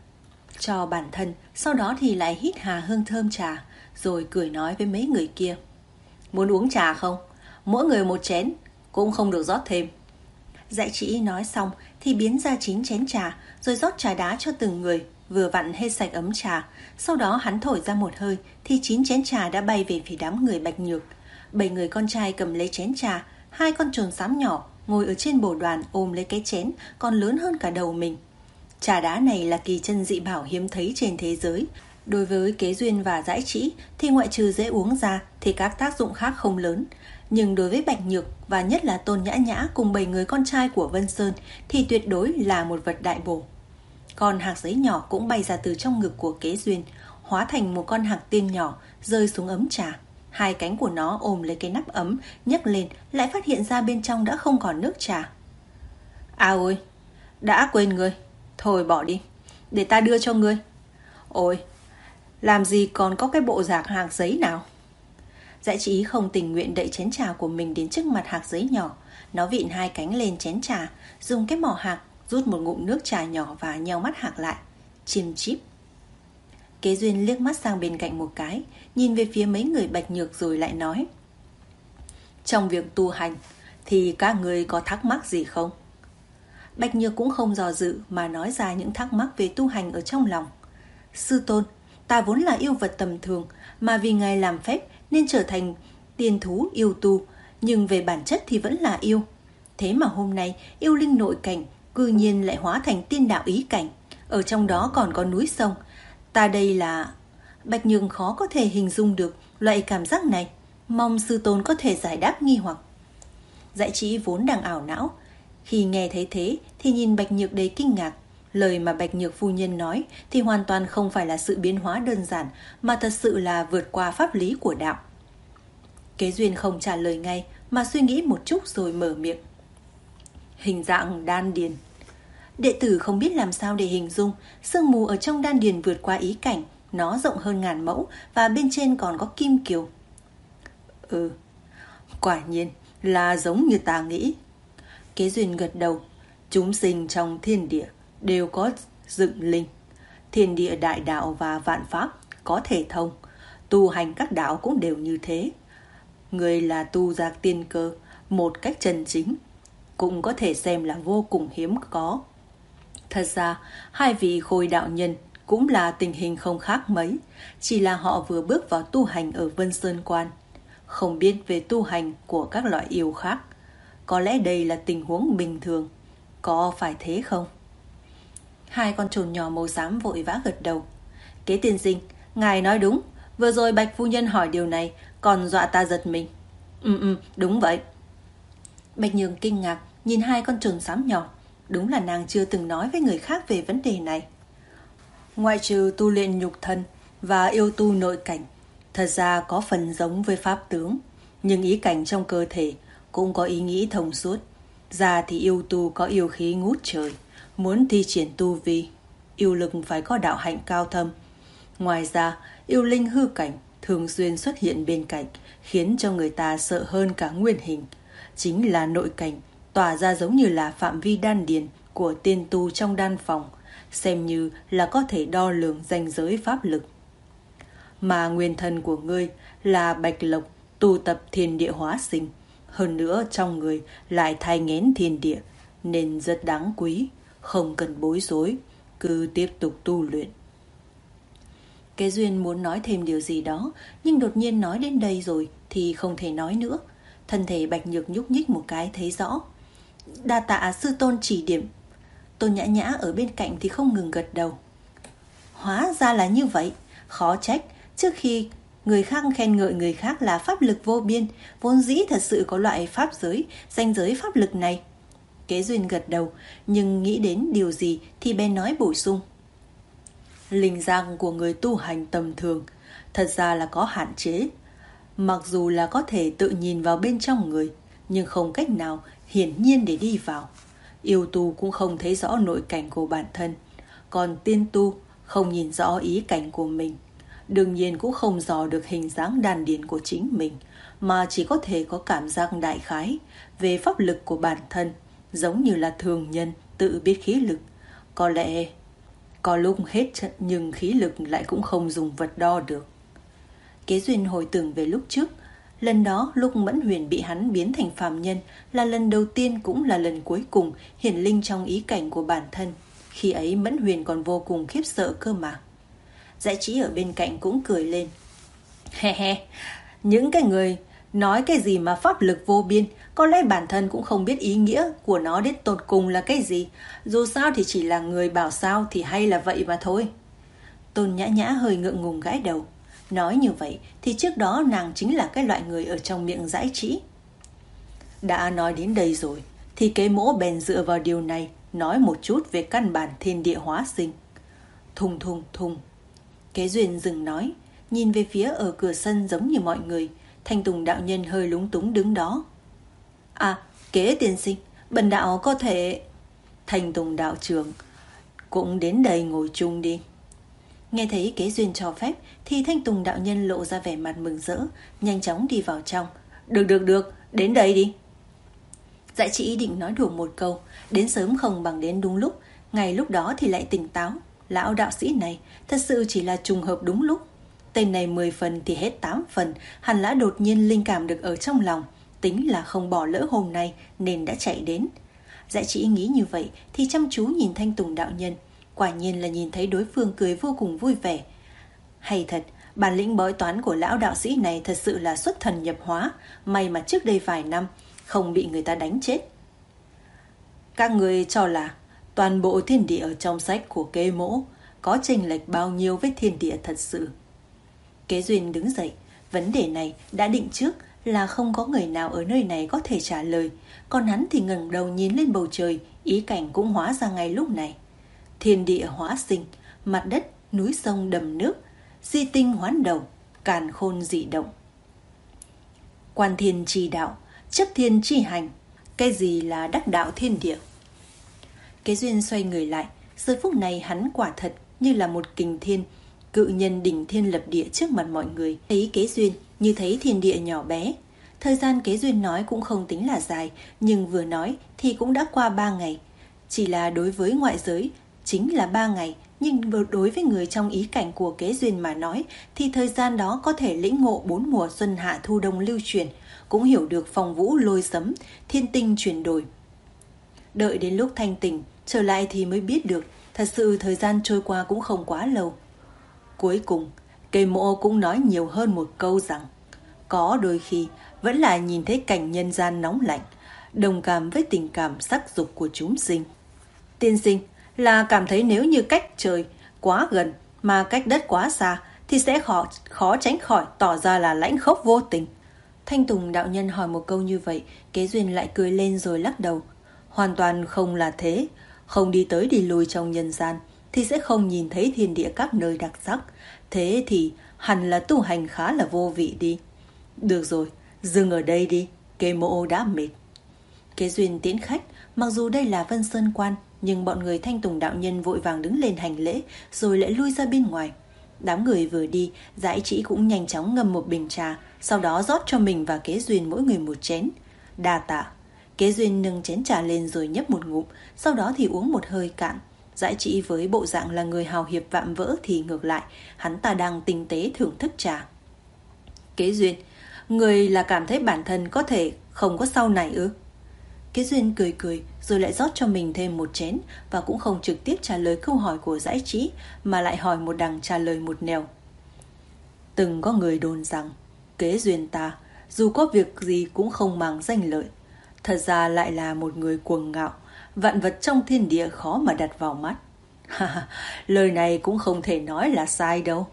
cho bản thân, sau đó thì lại hít hà hương thơm trà, rồi cười nói với mấy người kia: muốn uống trà không? Mỗi người một chén, cũng không được rót thêm. Dạy Trĩ nói xong thì biến ra chín chén trà, rồi rót trà đá cho từng người, vừa vặn hết sạch ấm trà. Sau đó hắn thổi ra một hơi thì chín chén trà đã bay về phía đám người Bạch Nhược. Bảy người con trai cầm lấy chén trà, hai con trồn xám nhỏ ngồi ở trên bồ đoàn ôm lấy cái chén còn lớn hơn cả đầu mình. Trà đá này là kỳ chân dị bảo hiếm thấy trên thế giới. Đối với Kế Duyên và Dãi Trĩ thì ngoại trừ dễ uống ra thì các tác dụng khác không lớn. Nhưng đối với Bạch Nhược và nhất là Tôn Nhã Nhã cùng bảy người con trai của Vân Sơn thì tuyệt đối là một vật đại bổ. Con hạc giấy nhỏ cũng bay ra từ trong ngực của Kế Duyên, hóa thành một con hạc tiên nhỏ rơi xuống ấm trà. Hai cánh của nó ôm lấy cái nắp ấm, nhấc lên lại phát hiện ra bên trong đã không còn nước trà. À ôi, đã quên ngươi. Thôi bỏ đi, để ta đưa cho ngươi. Ôi, làm gì còn có cái bộ dạng hạc giấy nào. Dạy Trĩ không tình nguyện đậy chén trà của mình đến trước mặt hạc giấy nhỏ. Nó vịn hai cánh lên chén trà, dùng cái mỏ hạc rút một ngụm nước trà nhỏ và nheo mắt hạc lại. Chim chip. Kế Duyên liếc mắt sang bên cạnh một cái, nhìn về phía mấy người Bạch Nhược rồi lại nói: trong việc tu hành thì các người có thắc mắc gì không? Bạch Nhược cũng không dò dự mà nói ra những thắc mắc về tu hành ở trong lòng. Sư tôn, ta vốn là yêu vật tầm thường, mà vì ngài làm phép nên trở thành tiên thú yêu tu, nhưng về bản chất thì vẫn là yêu. Thế mà hôm nay yêu linh nội cảnh cư nhiên lại hóa thành tiên đạo ý cảnh, ở trong đó còn có núi sông. Ta đây là... Bạch Nhược khó có thể hình dung được loại cảm giác này, mong sư tôn có thể giải đáp nghi hoặc. Dạy Trĩ vốn đang ảo não, khi nghe thấy thế thì nhìn Bạch Nhược đầy kinh ngạc. Lời mà Bạch Nhược phu nhân nói thì hoàn toàn không phải là sự biến hóa đơn giản, mà thật sự là vượt qua pháp lý của đạo. Kế Duyên không trả lời ngay mà suy nghĩ một chút rồi mở miệng. Hình dạng đan điền. Đệ tử không biết làm sao để hình dung. Sương mù ở trong đan điền vượt qua ý cảnh, nó rộng hơn ngàn mẫu và bên trên còn có kim kiều. Ừ, quả nhiên là giống như ta nghĩ. Kế Duyên gật đầu. Chúng sinh trong thiên địa đều có dựng linh. Thiên địa đại đạo và vạn pháp có thể thông. Tu hành các đạo cũng đều như thế. Người là tu giác tiên cơ một cách chân chính, cũng có thể xem là vô cùng hiếm có. Thật ra, hai vị Khôi đạo nhân cũng là tình hình không khác mấy, chỉ là họ vừa bước vào tu hành ở Vân Sơn Quan, không biết về tu hành của các loại yêu khác. Có lẽ đây là tình huống bình thường, có phải thế không? Hai con trồn nhỏ màu xám vội vã gật đầu. Kế tiên sinh, ngài nói đúng, vừa rồi Bạch phu nhân hỏi điều này còn dọa ta giật mình. Ừ ừ, đúng vậy. Bạch Nhược kinh ngạc nhìn hai con trồn xám nhỏ. Đúng là nàng chưa từng nói với người khác về vấn đề này. Ngoại trừ tu luyện nhục thân và yêu tu nội cảnh, thật ra có phần giống với pháp tướng, nhưng ý cảnh trong cơ thể cũng có ý nghĩ thông suốt. Ra thì yêu tu có yêu khí ngút trời, muốn thi triển tu vi, yêu lực phải có đạo hạnh cao thâm. Ngoài ra, yêu linh hư cảnh thường xuyên xuất hiện bên cạnh, khiến cho người ta sợ hơn cả nguyên hình. Chính là nội cảnh, tỏa ra giống như là phạm vi đan điền của tiên tu trong đan phòng, xem như là có thể đo lường ranh giới pháp lực. Mà nguyên thân của ngươi là bạch lộc, tu tập thiên địa hóa sinh, hơn nữa trong người lại thai nghén thiên địa, nên rất đáng quý, không cần bối rối, cứ tiếp tục tu luyện. Kế Duyên muốn nói thêm điều gì đó, nhưng đột nhiên nói đến đây rồi thì không thể nói nữa. Thân thể Bạch Nhược nhúc nhích một cái thấy rõ. Đa tạ sư tôn chỉ điểm. Tôn Nhã Nhã ở bên cạnh thì không ngừng gật đầu. Hóa ra là như vậy, khó trách. Trước khi người khác khen ngợi người khác là pháp lực vô biên, vốn dĩ thật sự có loại pháp giới, ranh giới pháp lực này. Kế Duyên gật đầu, nhưng nghĩ đến điều gì thì bèn nói bổ sung. Linh giác của người tu hành tầm thường thật ra là có hạn chế. Mặc dù là có thể tự nhìn vào bên trong người, nhưng không cách nào hiển nhiên để đi vào. Yêu tu cũng không thấy rõ nội cảnh của bản thân, còn tiên tu không nhìn rõ ý cảnh của mình. Đương nhiên cũng không dò được hình dáng đan điền của chính mình, mà chỉ có thể có cảm giác đại khái về pháp lực của bản thân, giống như là thường nhân tự biết khí lực. Có lẽ có lúc hết trận nhưng khí lực lại cũng không dùng vật đo được. Kế Duyên hồi tưởng về lúc trước, lần đó lúc Mẫn Huyền bị hắn biến thành phàm nhân là lần đầu tiên cũng là lần cuối cùng hiển linh trong ý cảnh của bản thân. Khi ấy Mẫn Huyền còn vô cùng khiếp sợ cơ mà. Dã Trĩ ở bên cạnh cũng cười lên. He he, những cái người nói cái gì mà pháp lực vô biên, có lẽ bản thân cũng không biết ý nghĩa của nó đến tột cùng là cái gì. Dù sao thì chỉ là người bảo sao thì hay là vậy mà thôi. Tôn Nhã Nhã hơi ngượng ngùng gãi đầu. Nói như vậy thì trước đó nàng chính là cái loại người ở trong miệng Dã Trĩ. Đã nói đến đây rồi thì Kế Mỗ bèn dựa vào điều này nói một chút về căn bản thiên địa hóa sinh. Thùng thùng thùng. Kế Duyên dừng nói, nhìn về phía ở cửa sân giống như mọi người. Thanh Tùng đạo nhân hơi lúng túng đứng đó. À, Kế tiên sinh, bần đạo có thể... Thanh Tùng đạo trưởng cũng đến đây ngồi chung đi. Nghe thấy Kế Duyên cho phép thì Thanh Tùng đạo nhân lộ ra vẻ mặt mừng rỡ, nhanh chóng đi vào trong. Được được được, đến đây đi. Dã Trĩ định nói đùa một câu, đến sớm không bằng đến đúng lúc. Ngày lúc đó thì lại tỉnh táo. Lão đạo sĩ này thật sự chỉ là trùng hợp đúng lúc. Tên này mười phần thì hết tám phần, hẳn là đột nhiên linh cảm được ở trong lòng, tính là không bỏ lỡ hôm nay nên đã chạy đến. Dã Trĩ nghĩ như vậy thì chăm chú nhìn Thanh Tùng đạo nhân, quả nhiên là nhìn thấy đối phương cười vô cùng vui vẻ. Hay thật, bản lĩnh bói toán của lão đạo sĩ này thật sự là xuất thần nhập hóa, may mà trước đây vài năm không bị người ta đánh chết. Các người cho là toàn bộ thiên địa ở trong sách của Kế Mỗ có chênh lệch bao nhiêu với thiên địa thật sự? Kế Duyên đứng dậy, vấn đề này đã định trước là không có người nào ở nơi này có thể trả lời, còn hắn thì ngẩng đầu nhìn lên bầu trời, ý cảnh cũng hóa ra ngay lúc này. Thiên địa hóa sinh, mặt đất, núi sông đầm nước, di tinh hoán đầu, càn khôn dị động. Quan thiên chi đạo, chấp thiên chi hành, cái gì là đắc đạo thiên địa? Kế Duyên xoay người lại, giờ phút này hắn quả thật như là một kình thiên, cự nhân đỉnh thiên lập địa trước mặt mọi người. Thấy Kế Duyên như thấy thiên địa nhỏ bé. Thời gian Kế Duyên nói cũng không tính là dài, nhưng vừa nói thì cũng đã qua ba ngày. Chỉ là đối với ngoại giới chính là ba ngày, nhưng đối với người trong ý cảnh của Kế Duyên mà nói thì thời gian đó có thể lĩnh ngộ bốn mùa xuân hạ thu đông lưu truyền, cũng hiểu được phong vũ lôi sấm, thiên tinh chuyển đổi. Đợi đến lúc thanh tỉnh trở lại thì mới biết được, thật sự thời gian trôi qua cũng không quá lâu. Cuối cùng, Kế Mỗ cũng nói nhiều hơn một câu rằng, có đôi khi vẫn là nhìn thấy cảnh nhân gian nóng lạnh, đồng cảm với tình cảm sắc dục của chúng sinh. Tiên sinh là cảm thấy nếu như cách trời quá gần mà cách đất quá xa thì sẽ khó, khó tránh khỏi tỏ ra là lãnh khốc vô tình. Thanh Tùng đạo nhân hỏi một câu như vậy, Kế Duyên lại cười lên rồi lắc đầu. Hoàn toàn không là thế. Không đi tới đi lui trong nhân gian thì sẽ không nhìn thấy thiên địa các nơi đặc sắc. Thế thì hẳn là tu hành khá là vô vị đi. Được rồi, dừng ở đây đi, Kế Mộ đã mệt. Kế Duyên tiễn khách. Mặc dù đây là Vân Sơn Quan, nhưng bọn người Thanh Tùng đạo nhân vội vàng đứng lên hành lễ, rồi lại lui ra bên ngoài. Đám người vừa đi, Dãi Trĩ cũng nhanh chóng ngâm một bình trà, sau đó rót cho mình và Kế Duyên mỗi người một chén. Đa tạ. Kế Duyên nâng chén trà lên rồi nhấp một ngụm, sau đó thì uống một hơi cạn. Dãi Trĩ với bộ dạng là người hào hiệp vạm vỡ thì ngược lại, hắn ta đang tinh tế thưởng thức trà. Kế Duyên, người là cảm thấy bản thân có thể không có sau này ư? Kế Duyên cười cười rồi lại rót cho mình thêm một chén và cũng không trực tiếp trả lời câu hỏi của Dãi Trĩ mà lại hỏi một đằng trả lời một nẻo. Từng có người đồn rằng Kế Duyên ta dù có việc gì cũng không màng danh lợi, thật ra lại là một người cuồng ngạo, vạn vật trong thiên địa khó mà đặt vào mắt. Lời này cũng không thể nói là sai đâu.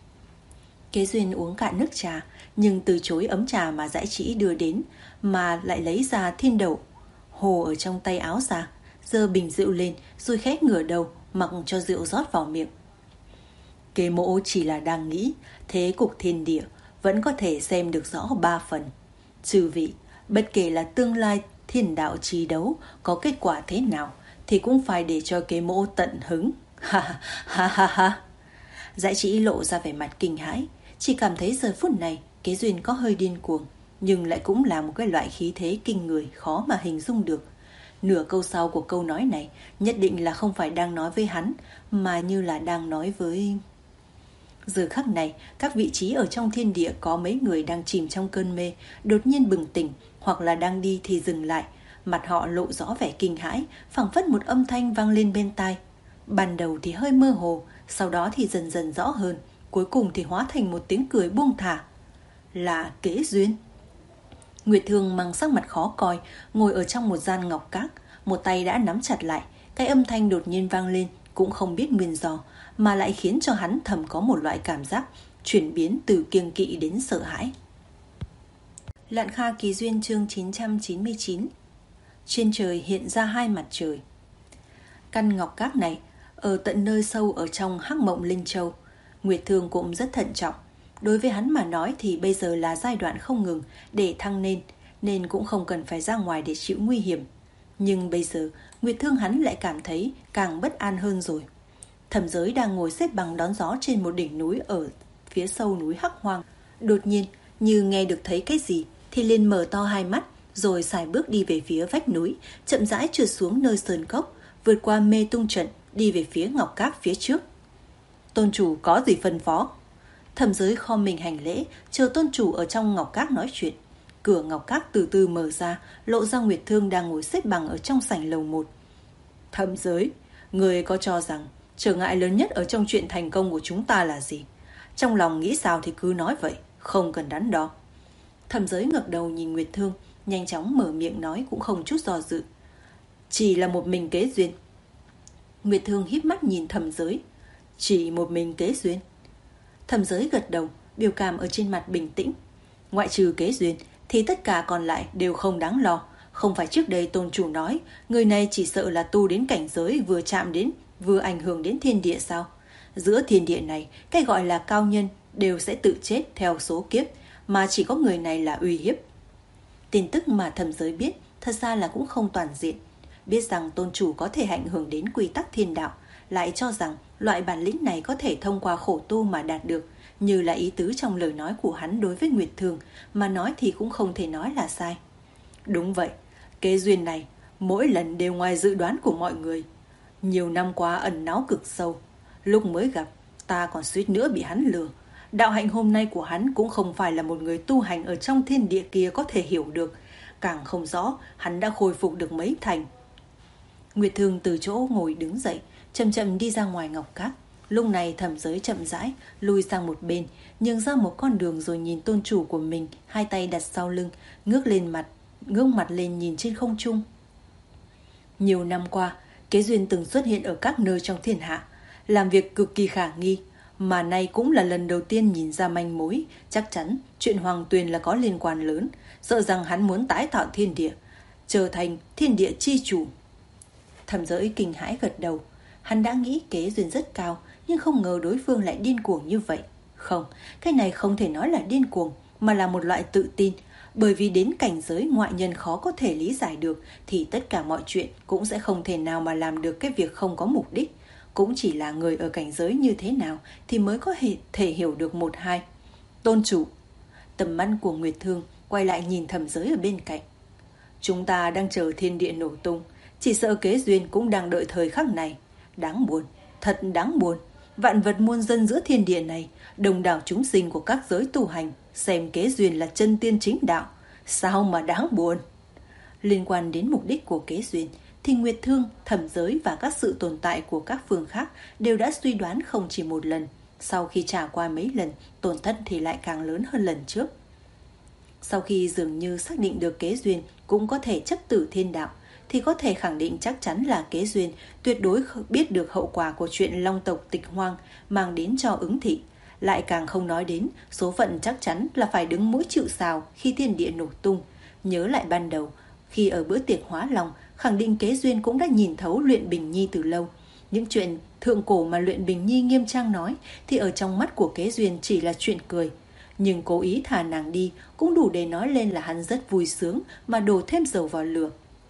Kế Duyên uống cạn nước trà, nhưng từ chối ấm trà mà Dãi Trĩ đưa đến, mà lại lấy ra thiên đậu hồ ở trong tay áo ra, giơ bình rượu lên rồi khẽ ngửa đầu mặc cho rượu rót vào miệng. Kế Mộ chỉ là đang nghĩ thế cục thiên địa vẫn có thể xem được rõ ba phần. Chư vị, bất kể là tương lai thiên đạo chi đấu có kết quả thế nào thì cũng phải để cho Kế Mộ tận hứng. Ha ha ha ha. Dãi Trĩ lộ ra vẻ mặt kinh hãi, chỉ cảm thấy giờ phút này Kế Duyên có hơi điên cuồng, nhưng lại cũng là một cái loại khí thế kinh người khó mà hình dung được. Nửa câu sau của câu nói này nhất định là không phải đang nói với hắn, mà như là đang nói với... Giờ khắc này, các vị trí ở trong thiên địa có mấy người đang chìm trong cơn mê, đột nhiên bừng tỉnh, hoặc là đang đi thì dừng lại. Mặt họ lộ rõ vẻ kinh hãi, phảng phất một âm thanh vang lên bên tai. Ban đầu thì hơi mơ hồ, sau đó thì dần dần rõ hơn, cuối cùng thì hóa thành một tiếng cười buông thả. Là Kế Duyên. Nguyệt Thương mang sắc mặt khó coi, ngồi ở trong một gian ngọc các, một tay đã nắm chặt lại. Cái âm thanh đột nhiên vang lên, cũng không biết nguyên do, mà lại khiến cho hắn thầm có một loại cảm giác chuyển biến từ kiêng kỵ đến sợ hãi. Lạn Kha Kỳ Duyên chương chín trăm chín mươi chín. Trên trời hiện ra hai mặt trời. Căn ngọc các này ở tận nơi sâu ở trong Hắc Mộng Linh Châu. Nguyệt Thương cũng rất thận trọng. Đối với hắn mà nói thì bây giờ là giai đoạn không ngừng để thăng lên, nên cũng không cần phải ra ngoài để chịu nguy hiểm. Nhưng bây giờ Nguyệt Thương hắn lại cảm thấy càng bất an hơn rồi. Thẩm Giới đang ngồi xếp bằng đón gió trên một đỉnh núi ở phía sâu núi Hắc Hoang. Đột nhiên như nghe được thấy cái gì thì liền mở to hai mắt, rồi sải bước đi về phía vách núi, chậm rãi trượt xuống nơi sơn cốc, vượt qua mê tung trận, đi về phía ngọc các phía trước. Tôn chủ có gì phân phó? Thẩm Giới khom mình hành lễ, chờ tôn chủ ở trong ngọc các nói chuyện. Cửa ngọc các từ từ mở ra, lộ ra Nguyệt Thương đang ngồi xếp bằng ở trong sảnh lầu một. Thẩm Giới, người có cho rằng trở ngại lớn nhất ở trong chuyện thành công của chúng ta là gì? Trong lòng nghĩ sao thì cứ nói vậy, không cần đắn đo. Thẩm Giới ngẩng đầu nhìn Nguyệt Thương, nhanh chóng mở miệng nói cũng không chút do dự. Chỉ là một mình Kế Duyên. Nguyệt Thương híp mắt nhìn Thẩm Giới. Chỉ một mình Kế Duyên. Thẩm Giới gật đầu, biểu cảm ở trên mặt bình tĩnh. Ngoại trừ Kế Duyên thì tất cả còn lại đều không đáng lo. Không phải trước đây tôn chủ nói người này chỉ sợ là tu đến cảnh giới vừa chạm đến vừa ảnh hưởng đến thiên địa sao? Giữa thiên địa này, cái gọi là cao nhân đều sẽ tự chết theo số kiếp, mà chỉ có người này là uy hiếp. Tin tức mà Thẩm Giới biết thật ra là cũng không toàn diện. Biết rằng tôn chủ có thể ảnh hưởng đến quy tắc thiên đạo, lại cho rằng loại bản lĩnh này có thể thông qua khổ tu mà đạt được, như là ý tứ trong lời nói của hắn đối với Nguyệt Thương, mà nói thì cũng không thể nói là sai. Đúng vậy, Kế Duyên này mỗi lần đều ngoài dự đoán của mọi người. Nhiều năm qua ẩn náu cực sâu, lúc mới gặp ta còn suýt nữa bị hắn lừa. Đạo hạnh hôm nay của hắn cũng không phải là một người tu hành ở trong thiên địa kia có thể hiểu được, càng không rõ hắn đã khôi phục được mấy thành. Nguyệt Thương từ chỗ ngồi đứng dậy, chậm chậm đi ra ngoài ngọc các. Lúc này Thẩm Giới chậm rãi lùi sang một bên, nhường ra một con đường rồi nhìn tôn chủ của mình, hai tay đặt sau lưng, ngước lên mặt, ngước mặt lên nhìn trên không trung. Nhiều năm qua, Kế Duyên từng xuất hiện ở các nơi trong thiên hạ, làm việc cực kỳ khả nghi, mà nay cũng là lần đầu tiên nhìn ra manh mối. Chắc chắn chuyện Hoàng Tuyền là có liên quan lớn, sợ rằng hắn muốn tái tạo thiên địa, trở thành thiên địa chi chủ. Thẩm Giới kinh hãi gật đầu. Hắn đã nghĩ kế duyên rất cao, nhưng không ngờ đối phương lại điên cuồng như vậy. Không, cái này không thể nói là điên cuồng, mà là một loại tự tin. Bởi vì đến cảnh giới ngoại nhân khó có thể lý giải được, thì tất cả mọi chuyện cũng sẽ không thể nào mà làm được cái việc không có mục đích. Cũng chỉ là người ở cảnh giới như thế nào thì mới có thể hiểu được một hai. Tôn chủ. Tầm mắt của Nguyệt Thương quay lại nhìn Thẩm Giới ở bên cạnh. Chúng ta đang chờ thiên địa nổ tung, chỉ sợ kế duyên cũng đang đợi thời khắc này. Đáng buồn, thật đáng buồn. Vạn vật muôn dân giữa thiên địa này, đông đảo chúng sinh của các giới tu hành, xem kế duyên là chân tiên chính đạo. Sao mà đáng buồn? Liên quan đến mục đích của kế duyên, thì Nguyệt Thương, Thẩm Giới và các sự tồn tại của các phương khác đều đã suy đoán không chỉ một lần. Sau khi trải qua mấy lần, tổn thất thì lại càng lớn hơn lần trước. Sau khi dường như xác định được kế duyên cũng có thể chấp tử thiên đạo, thì có thể khẳng định chắc chắn là kế duyên tuyệt đối biết được hậu quả của chuyện long tộc tịch hoang mang đến cho ứng thị. Lại càng không nói đến số phận chắc chắn là phải đứng mũi chịu sào khi thiên địa nổ tung. Nhớ lại ban đầu, khi ở bữa tiệc hóa lòng, khẳng định kế duyên cũng đã nhìn thấu Luyện Bình Nhi từ lâu. Những chuyện thượng cổ mà Luyện Bình Nhi nghiêm trang nói thì ở trong mắt của kế duyên chỉ là chuyện cười. Nhưng cố ý thả nàng đi cũng đủ để nói lên là hắn rất vui sướng mà đổ thêm dầu vào lửa.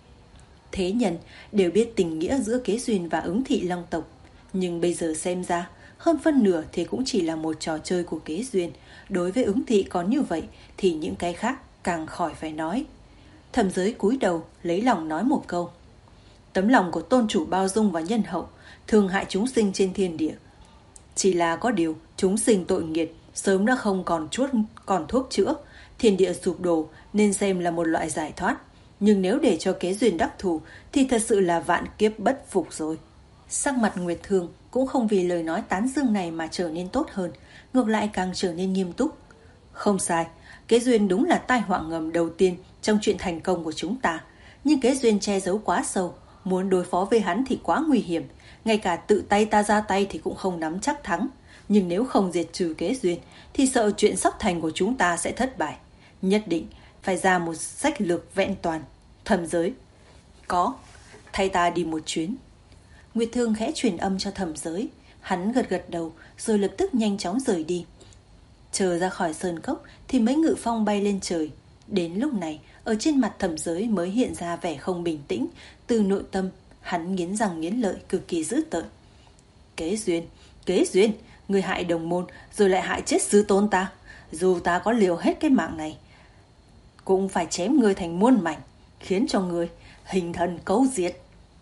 Thế nhân đều biết tình nghĩa giữa kế duyên và ứng thị long tộc, nhưng bây giờ xem ra hơn phân nửa thì cũng chỉ là một trò chơi của kế duyên. Đối với ứng thị có như vậy thì những cái khác càng khỏi phải nói. Thẩm Giới cúi đầu lấy lòng nói một câu. Tấm lòng của tôn chủ bao dung và nhân hậu, thương hại chúng sinh trên thiên địa. Chỉ là có điều chúng sinh tội nghiệt sớm đã không còn chút còn thuốc chữa, thiên địa sụp đổ nên xem là một loại giải thoát. Nhưng nếu để cho kế duyên đắc thủ thì thật sự là vạn kiếp bất phục rồi. Sắc mặt Nguyệt Thương cũng không vì lời nói tán dương này mà trở nên tốt hơn, ngược lại càng trở nên nghiêm túc. Không sai, kế duyên đúng là tai họa ngầm đầu tiên trong chuyện thành công của chúng ta. Nhưng kế duyên che giấu quá sâu, muốn đối phó với hắn thì quá nguy hiểm. Ngay cả tự tay ta ra tay thì cũng không nắm chắc thắng. Nhưng nếu không diệt trừ kế duyên thì sợ chuyện sắp thành của chúng ta sẽ thất bại. Nhất định phải ra một sách lược vẹn toàn. Thẩm Giới. Có, thay ta đi một chuyến. Nguyệt Thương khẽ truyền âm cho Thẩm Giới. Hắn gật gật đầu rồi lập tức nhanh chóng rời đi. Chờ ra khỏi sơn cốc thì mấy ngự phong bay lên trời. Đến lúc này, ở trên mặt Thẩm Giới mới hiện ra vẻ không bình tĩnh. Từ nội tâm, hắn nghiến răng nghiến lợi cực kỳ dữ tợn. Kế duyên, kế duyên, người hại đồng môn rồi lại hại chết sư tôn ta. Dù ta có liều hết cái mạng này, cũng phải chém ngươi thành muôn mảnh, khiến cho ngươi hình thần cấu diệt.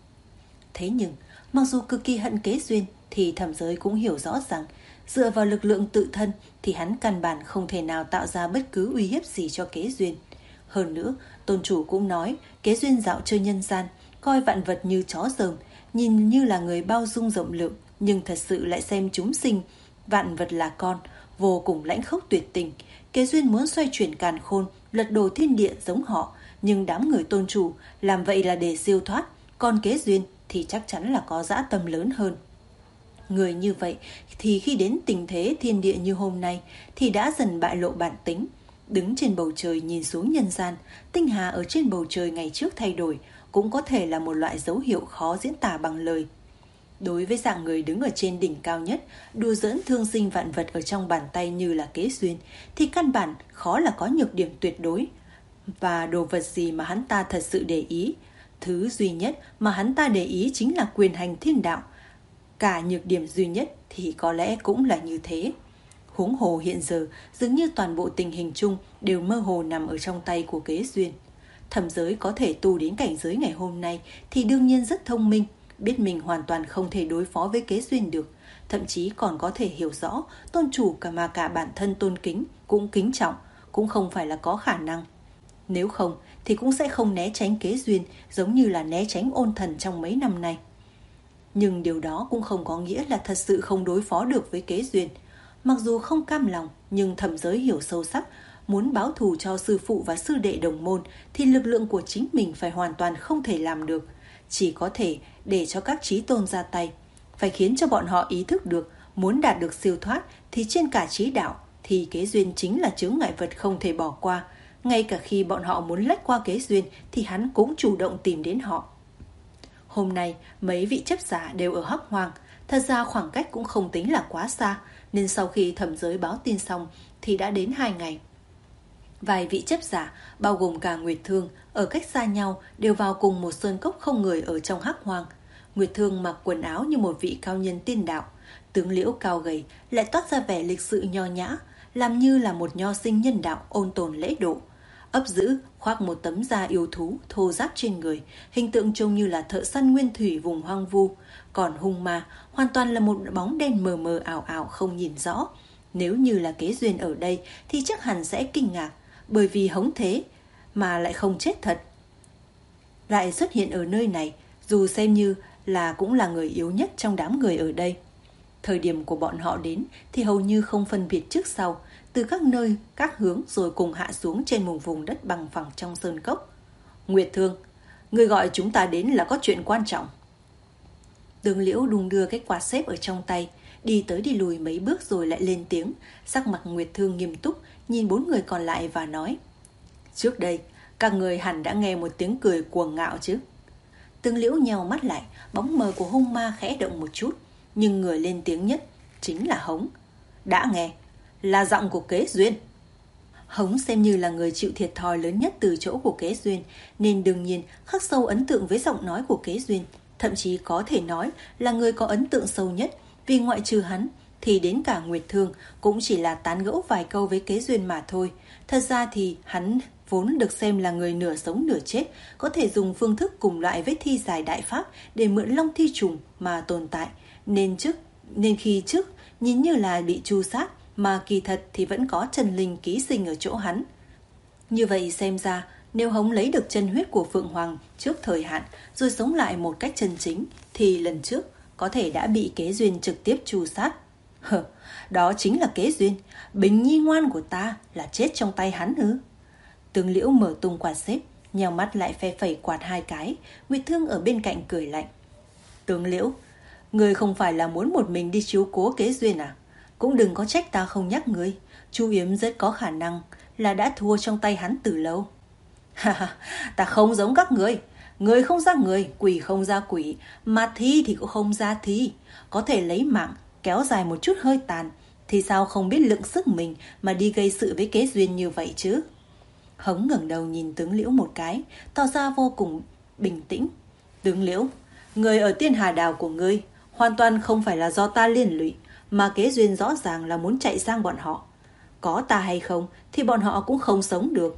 Thế nhưng, mặc dù cực kỳ hận kế duyên, thì Thẩm Giới cũng hiểu rõ rằng dựa vào lực lượng tự thân thì hắn căn bản không thể nào tạo ra bất cứ uy hiếp gì cho kế duyên. Hơn nữa, tôn chủ cũng nói kế duyên dạo chơi nhân gian, coi vạn vật như chó dởm, nhìn như là người bao dung rộng lượng, nhưng thật sự lại xem chúng sinh vạn vật là con, vô cùng lãnh khốc tuyệt tình. Kế duyên muốn xoay chuyển càn khôn, lật đổ thiên địa giống họ, nhưng đám người tôn chủ làm vậy là để siêu thoát, còn kế duyên thì chắc chắn là có dã tâm lớn hơn. Người như vậy thì khi đến tình thế thiên địa như hôm nay thì đã dần bại lộ bản tính. Đứng trên bầu trời nhìn xuống nhân gian, tinh hà ở trên bầu trời ngày trước thay đổi cũng có thể là một loại dấu hiệu khó diễn tả bằng lời. Đối với dạng người đứng ở trên đỉnh cao nhất, đùa giỡn thương sinh vạn vật ở trong bàn tay như là kế duyên, thì căn bản khó là có nhược điểm tuyệt đối. Và đồ vật gì mà hắn ta thật sự để ý? Thứ duy nhất mà hắn ta để ý chính là quyền hành thiên đạo. Cả nhược điểm duy nhất thì có lẽ cũng là như thế. Huống hồ hiện giờ, dường như toàn bộ tình hình chung đều mơ hồ nằm ở trong tay của kế duyên. Thẩm Giới có thể tu đến cảnh giới ngày hôm nay thì đương nhiên rất thông minh, biết mình hoàn toàn không thể đối phó với kế duyên được, thậm chí còn có thể hiểu rõ tôn chủ cả mà cả bản thân tôn kính cũng kính trọng, cũng không phải là có khả năng. Nếu không thì cũng sẽ không né tránh kế duyên giống như là né tránh ôn thần trong mấy năm nay. Nhưng điều đó cũng không có nghĩa là thật sự không đối phó được với kế duyên. Mặc dù không cam lòng, nhưng Thẩm Giới hiểu sâu sắc, muốn báo thù cho sư phụ và sư đệ đồng môn thì lực lượng của chính mình phải hoàn toàn không thể làm được. Chỉ có thể để cho các chí tôn ra tay, phải khiến cho bọn họ ý thức được muốn đạt được siêu thoát thì trên cả chí đạo thì kế duyên chính là chướng ngại vật không thể bỏ qua. Ngay cả khi bọn họ muốn lách qua kế duyên thì hắn cũng chủ động tìm đến họ. Hôm nay mấy vị chấp giả đều ở Hắc Hoang. Thật ra khoảng cách cũng không tính là quá xa, nên sau khi thẩm giới báo tin xong thì đã đến hai ngày. Vài vị chấp giả, bao gồm cả Nguyệt Thương, ở cách xa nhau đều vào cùng một sơn cốc không người ở trong Hắc Hoang. Nguyệt Thương mặc quần áo như một vị cao nhân tiên đạo, tướng liễu cao gầy lại toát ra vẻ lịch sự nho nhã, làm như là một nho sinh nhân đạo ôn tồn lễ độ. Ấp dữ khoác một tấm da yêu thú thô ráp trên người, hình tượng trông như là thợ săn nguyên thủy vùng hoang vu. Còn hung ma hoàn toàn là một bóng đen mờ mờ ảo ảo không nhìn rõ. Nếu như là Kế Duyên ở đây thì chắc hẳn sẽ kinh ngạc, bởi vì hống thế mà lại không chết thật. Lại xuất hiện ở nơi này, dù xem như là cũng là người yếu nhất trong đám người ở đây. Thời điểm của bọn họ đến thì hầu như không phân biệt trước sau, từ các nơi, các hướng rồi cùng hạ xuống trên một vùng đất bằng phẳng trong sơn cốc. Nguyệt Thương, người gọi chúng ta đến là có chuyện quan trọng. Tướng Liễu đung đưa cái quạt xếp ở trong tay, đi tới đi lùi mấy bước rồi lại lên tiếng, sắc mặt Nguyệt Thương nghiêm túc, nhìn bốn người còn lại và nói: Trước đây, các người hẳn đã nghe một tiếng cười cuồng ngạo chứ? Tướng Liễu nheo mắt lại, bóng mờ của hung ma khẽ động một chút, nhưng người lên tiếng nhất chính là Hống. Đã nghe, là giọng của Kế Duyên. Hống xem như là người chịu thiệt thòi lớn nhất từ chỗ của Kế Duyên, nên đương nhiên khắc sâu ấn tượng với giọng nói của Kế Duyên, thậm chí có thể nói là người có ấn tượng sâu nhất, vì ngoại trừ hắn thì đến cả Nguyệt Thương cũng chỉ là tán gẫu vài câu với Kế Duyên mà thôi. Thật ra thì hắn vốn được xem là người nửa sống nửa chết, có thể dùng phương thức cùng loại với thi giải đại pháp để mượn long thi trùng mà tồn tại, nên trước nên khi trước nhìn như là bị tru sát, mà kỳ thật thì vẫn có chân linh ký sinh ở chỗ hắn. Như vậy xem ra, nếu Hống lấy được chân huyết của Phượng Hoàng trước thời hạn rồi sống lại một cách chân chính, thì lần trước có thể đã bị Kế Duyên trực tiếp tru sát. Hờ, đó chính là Kế Duyên, Bình Nhi ngoan của ta là chết trong tay hắn ư? Tướng Liễu mở tung quạt xếp, nhào mắt lại phe phẩy quạt hai cái. Nguyệt Thương ở bên cạnh cười lạnh. Tướng Liễu, người không phải là muốn một mình đi chiếu cố Kế Duyên à? Cũng đừng có trách ta không nhắc ngươi. Chu Yếm rất có khả năng là đã thua trong tay hắn từ lâu. Ha ha, ta không giống các người. Người không ra người, quỷ không ra quỷ, mà thi thì cũng không ra thi. Có thể lấy mạng, kéo dài một chút hơi tàn, thì sao không biết lượng sức mình mà đi gây sự với Kế Duyên như vậy chứ? Hống ngẩng đầu nhìn tướng Liễu một cái, tỏ ra vô cùng bình tĩnh. Tướng Liễu, người ở Tiên Hà Đảo của ngươi hoàn toàn không phải là do ta liên lụy, mà Kế Duyên rõ ràng là muốn chạy sang bọn họ. Có ta hay không thì bọn họ cũng không sống được.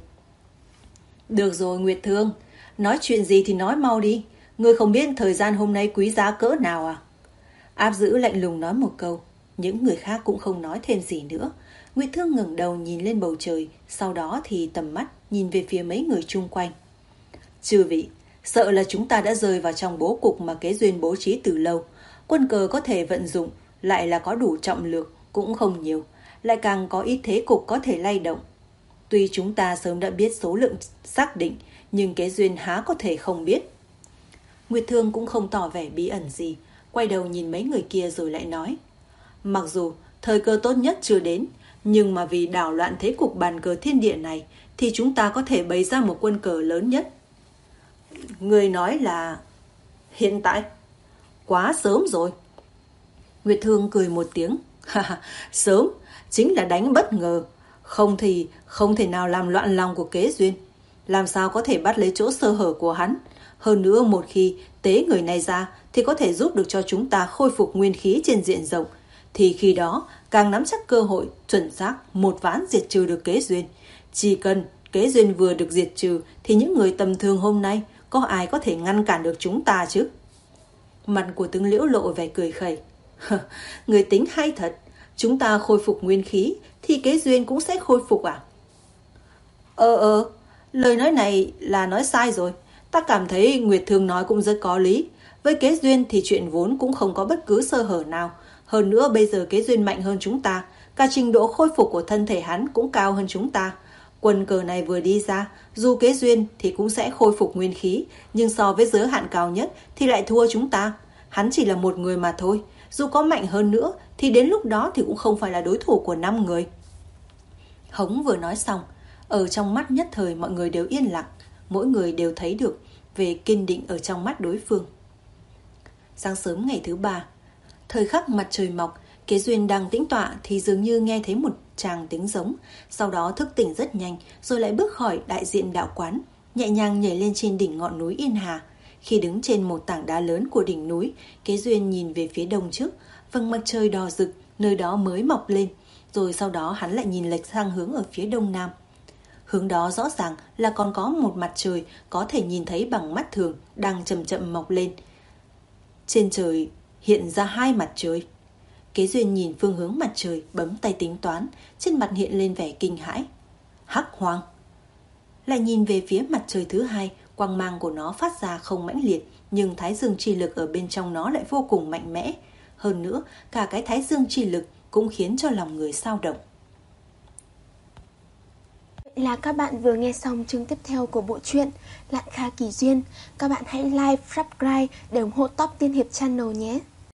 Được rồi Nguyệt Thương, nói chuyện gì thì nói mau đi. Ngươi không biết thời gian hôm nay quý giá cỡ nào à? Áp Dữ lạnh lùng nói một câu. Những người khác cũng không nói thêm gì nữa. Nguyệt Thương ngẩng đầu nhìn lên bầu trời, sau đó thì tầm mắt nhìn về phía mấy người chung quanh. Chư vị, sợ là chúng ta đã rơi vào trong bố cục mà Kế Duyên bố trí từ lâu. Quân cờ có thể vận dụng, lại là có đủ trọng lượng, cũng không nhiều, lại càng có ít thế cục có thể lay động. Tuy chúng ta sớm đã biết số lượng xác định, nhưng Kế Duyên há có thể không biết. Nguyệt Thương cũng không tỏ vẻ bí ẩn gì, quay đầu nhìn mấy người kia rồi lại nói. Mặc dù thời cơ tốt nhất chưa đến, nhưng mà vì đảo loạn thế cục bàn cờ thiên địa này, thì chúng ta có thể bày ra một quân cờ lớn nhất. Người nói là hiện tại? Quá sớm rồi. Nguyệt Thương cười một tiếng. Sớm, chính là đánh bất ngờ. Không thì không thể nào làm loạn lòng của Kế Duyên. Làm sao có thể bắt lấy chỗ sơ hở của hắn. Hơn nữa một khi tế người này ra thì có thể giúp được cho chúng ta khôi phục nguyên khí trên diện rộng. Thì khi đó càng nắm chắc cơ hội chuẩn xác một ván diệt trừ được Kế Duyên. Chỉ cần Kế Duyên vừa được diệt trừ thì những người tầm thường hôm nay có ai có thể ngăn cản được chúng ta chứ? Mặt của tướng Liễu lộ vẻ cười khẩy. Người tính hay thật. Chúng ta khôi phục nguyên khí thì Kế Duyên cũng sẽ khôi phục à? Ờ ờ, lời nói này là nói sai rồi. Ta cảm thấy Nguyệt Thương nói cũng rất có lý. Với Kế Duyên thì chuyện vốn cũng không có bất cứ sơ hở nào. Hơn nữa bây giờ Kế Duyên mạnh hơn chúng ta, cả trình độ khôi phục của thân thể hắn cũng cao hơn chúng ta. Quân cờ này vừa đi ra, dù Kế Duyên thì cũng sẽ khôi phục nguyên khí, nhưng so với giới hạn cao nhất thì lại thua chúng ta. Hắn chỉ là một người mà thôi, dù có mạnh hơn nữa thì đến lúc đó thì cũng không phải là đối thủ của năm người. Hống vừa nói xong, ở trong mắt nhất thời mọi người đều yên lặng, mỗi người đều thấy được về kiên định ở trong mắt đối phương. Sáng sớm ngày thứ ba, thời khắc mặt trời mọc, Kế Duyên đang tĩnh tọa thì dường như nghe thấy một tràng tiếng giống, sau đó thức tỉnh rất nhanh, rồi lại bước khỏi đại diện đạo quán, nhẹ nhàng nhảy lên trên đỉnh ngọn núi Yên Hà. Khi đứng trên một tảng đá lớn của đỉnh núi, Kế Duyên nhìn về phía đông trước, vầng mặt trời đỏ rực nơi đó mới mọc lên, rồi sau đó hắn lại nhìn lệch sang hướng ở phía đông nam. Hướng đó rõ ràng là còn có một mặt trời có thể nhìn thấy bằng mắt thường đang chậm chậm mọc lên. Trên trời hiện ra hai mặt trời. Kế Duyên nhìn phương hướng mặt trời, bấm tay tính toán, trên mặt hiện lên vẻ kinh hãi. Hắc Hoàng. Lại nhìn về phía mặt trời thứ hai, quang mang của nó phát ra không mãnh liệt, nhưng thái dương chi lực ở bên trong nó lại vô cùng mạnh mẽ. Hơn nữa, cả cái thái dương chi lực cũng khiến cho lòng người xao động. Vậy là các bạn vừa nghe xong chương tiếp theo của bộ truyện Lạn Kha Kỳ Duyên. Các bạn hãy like, subscribe để ủng hộ Top Tiên Hiệp Channel nhé.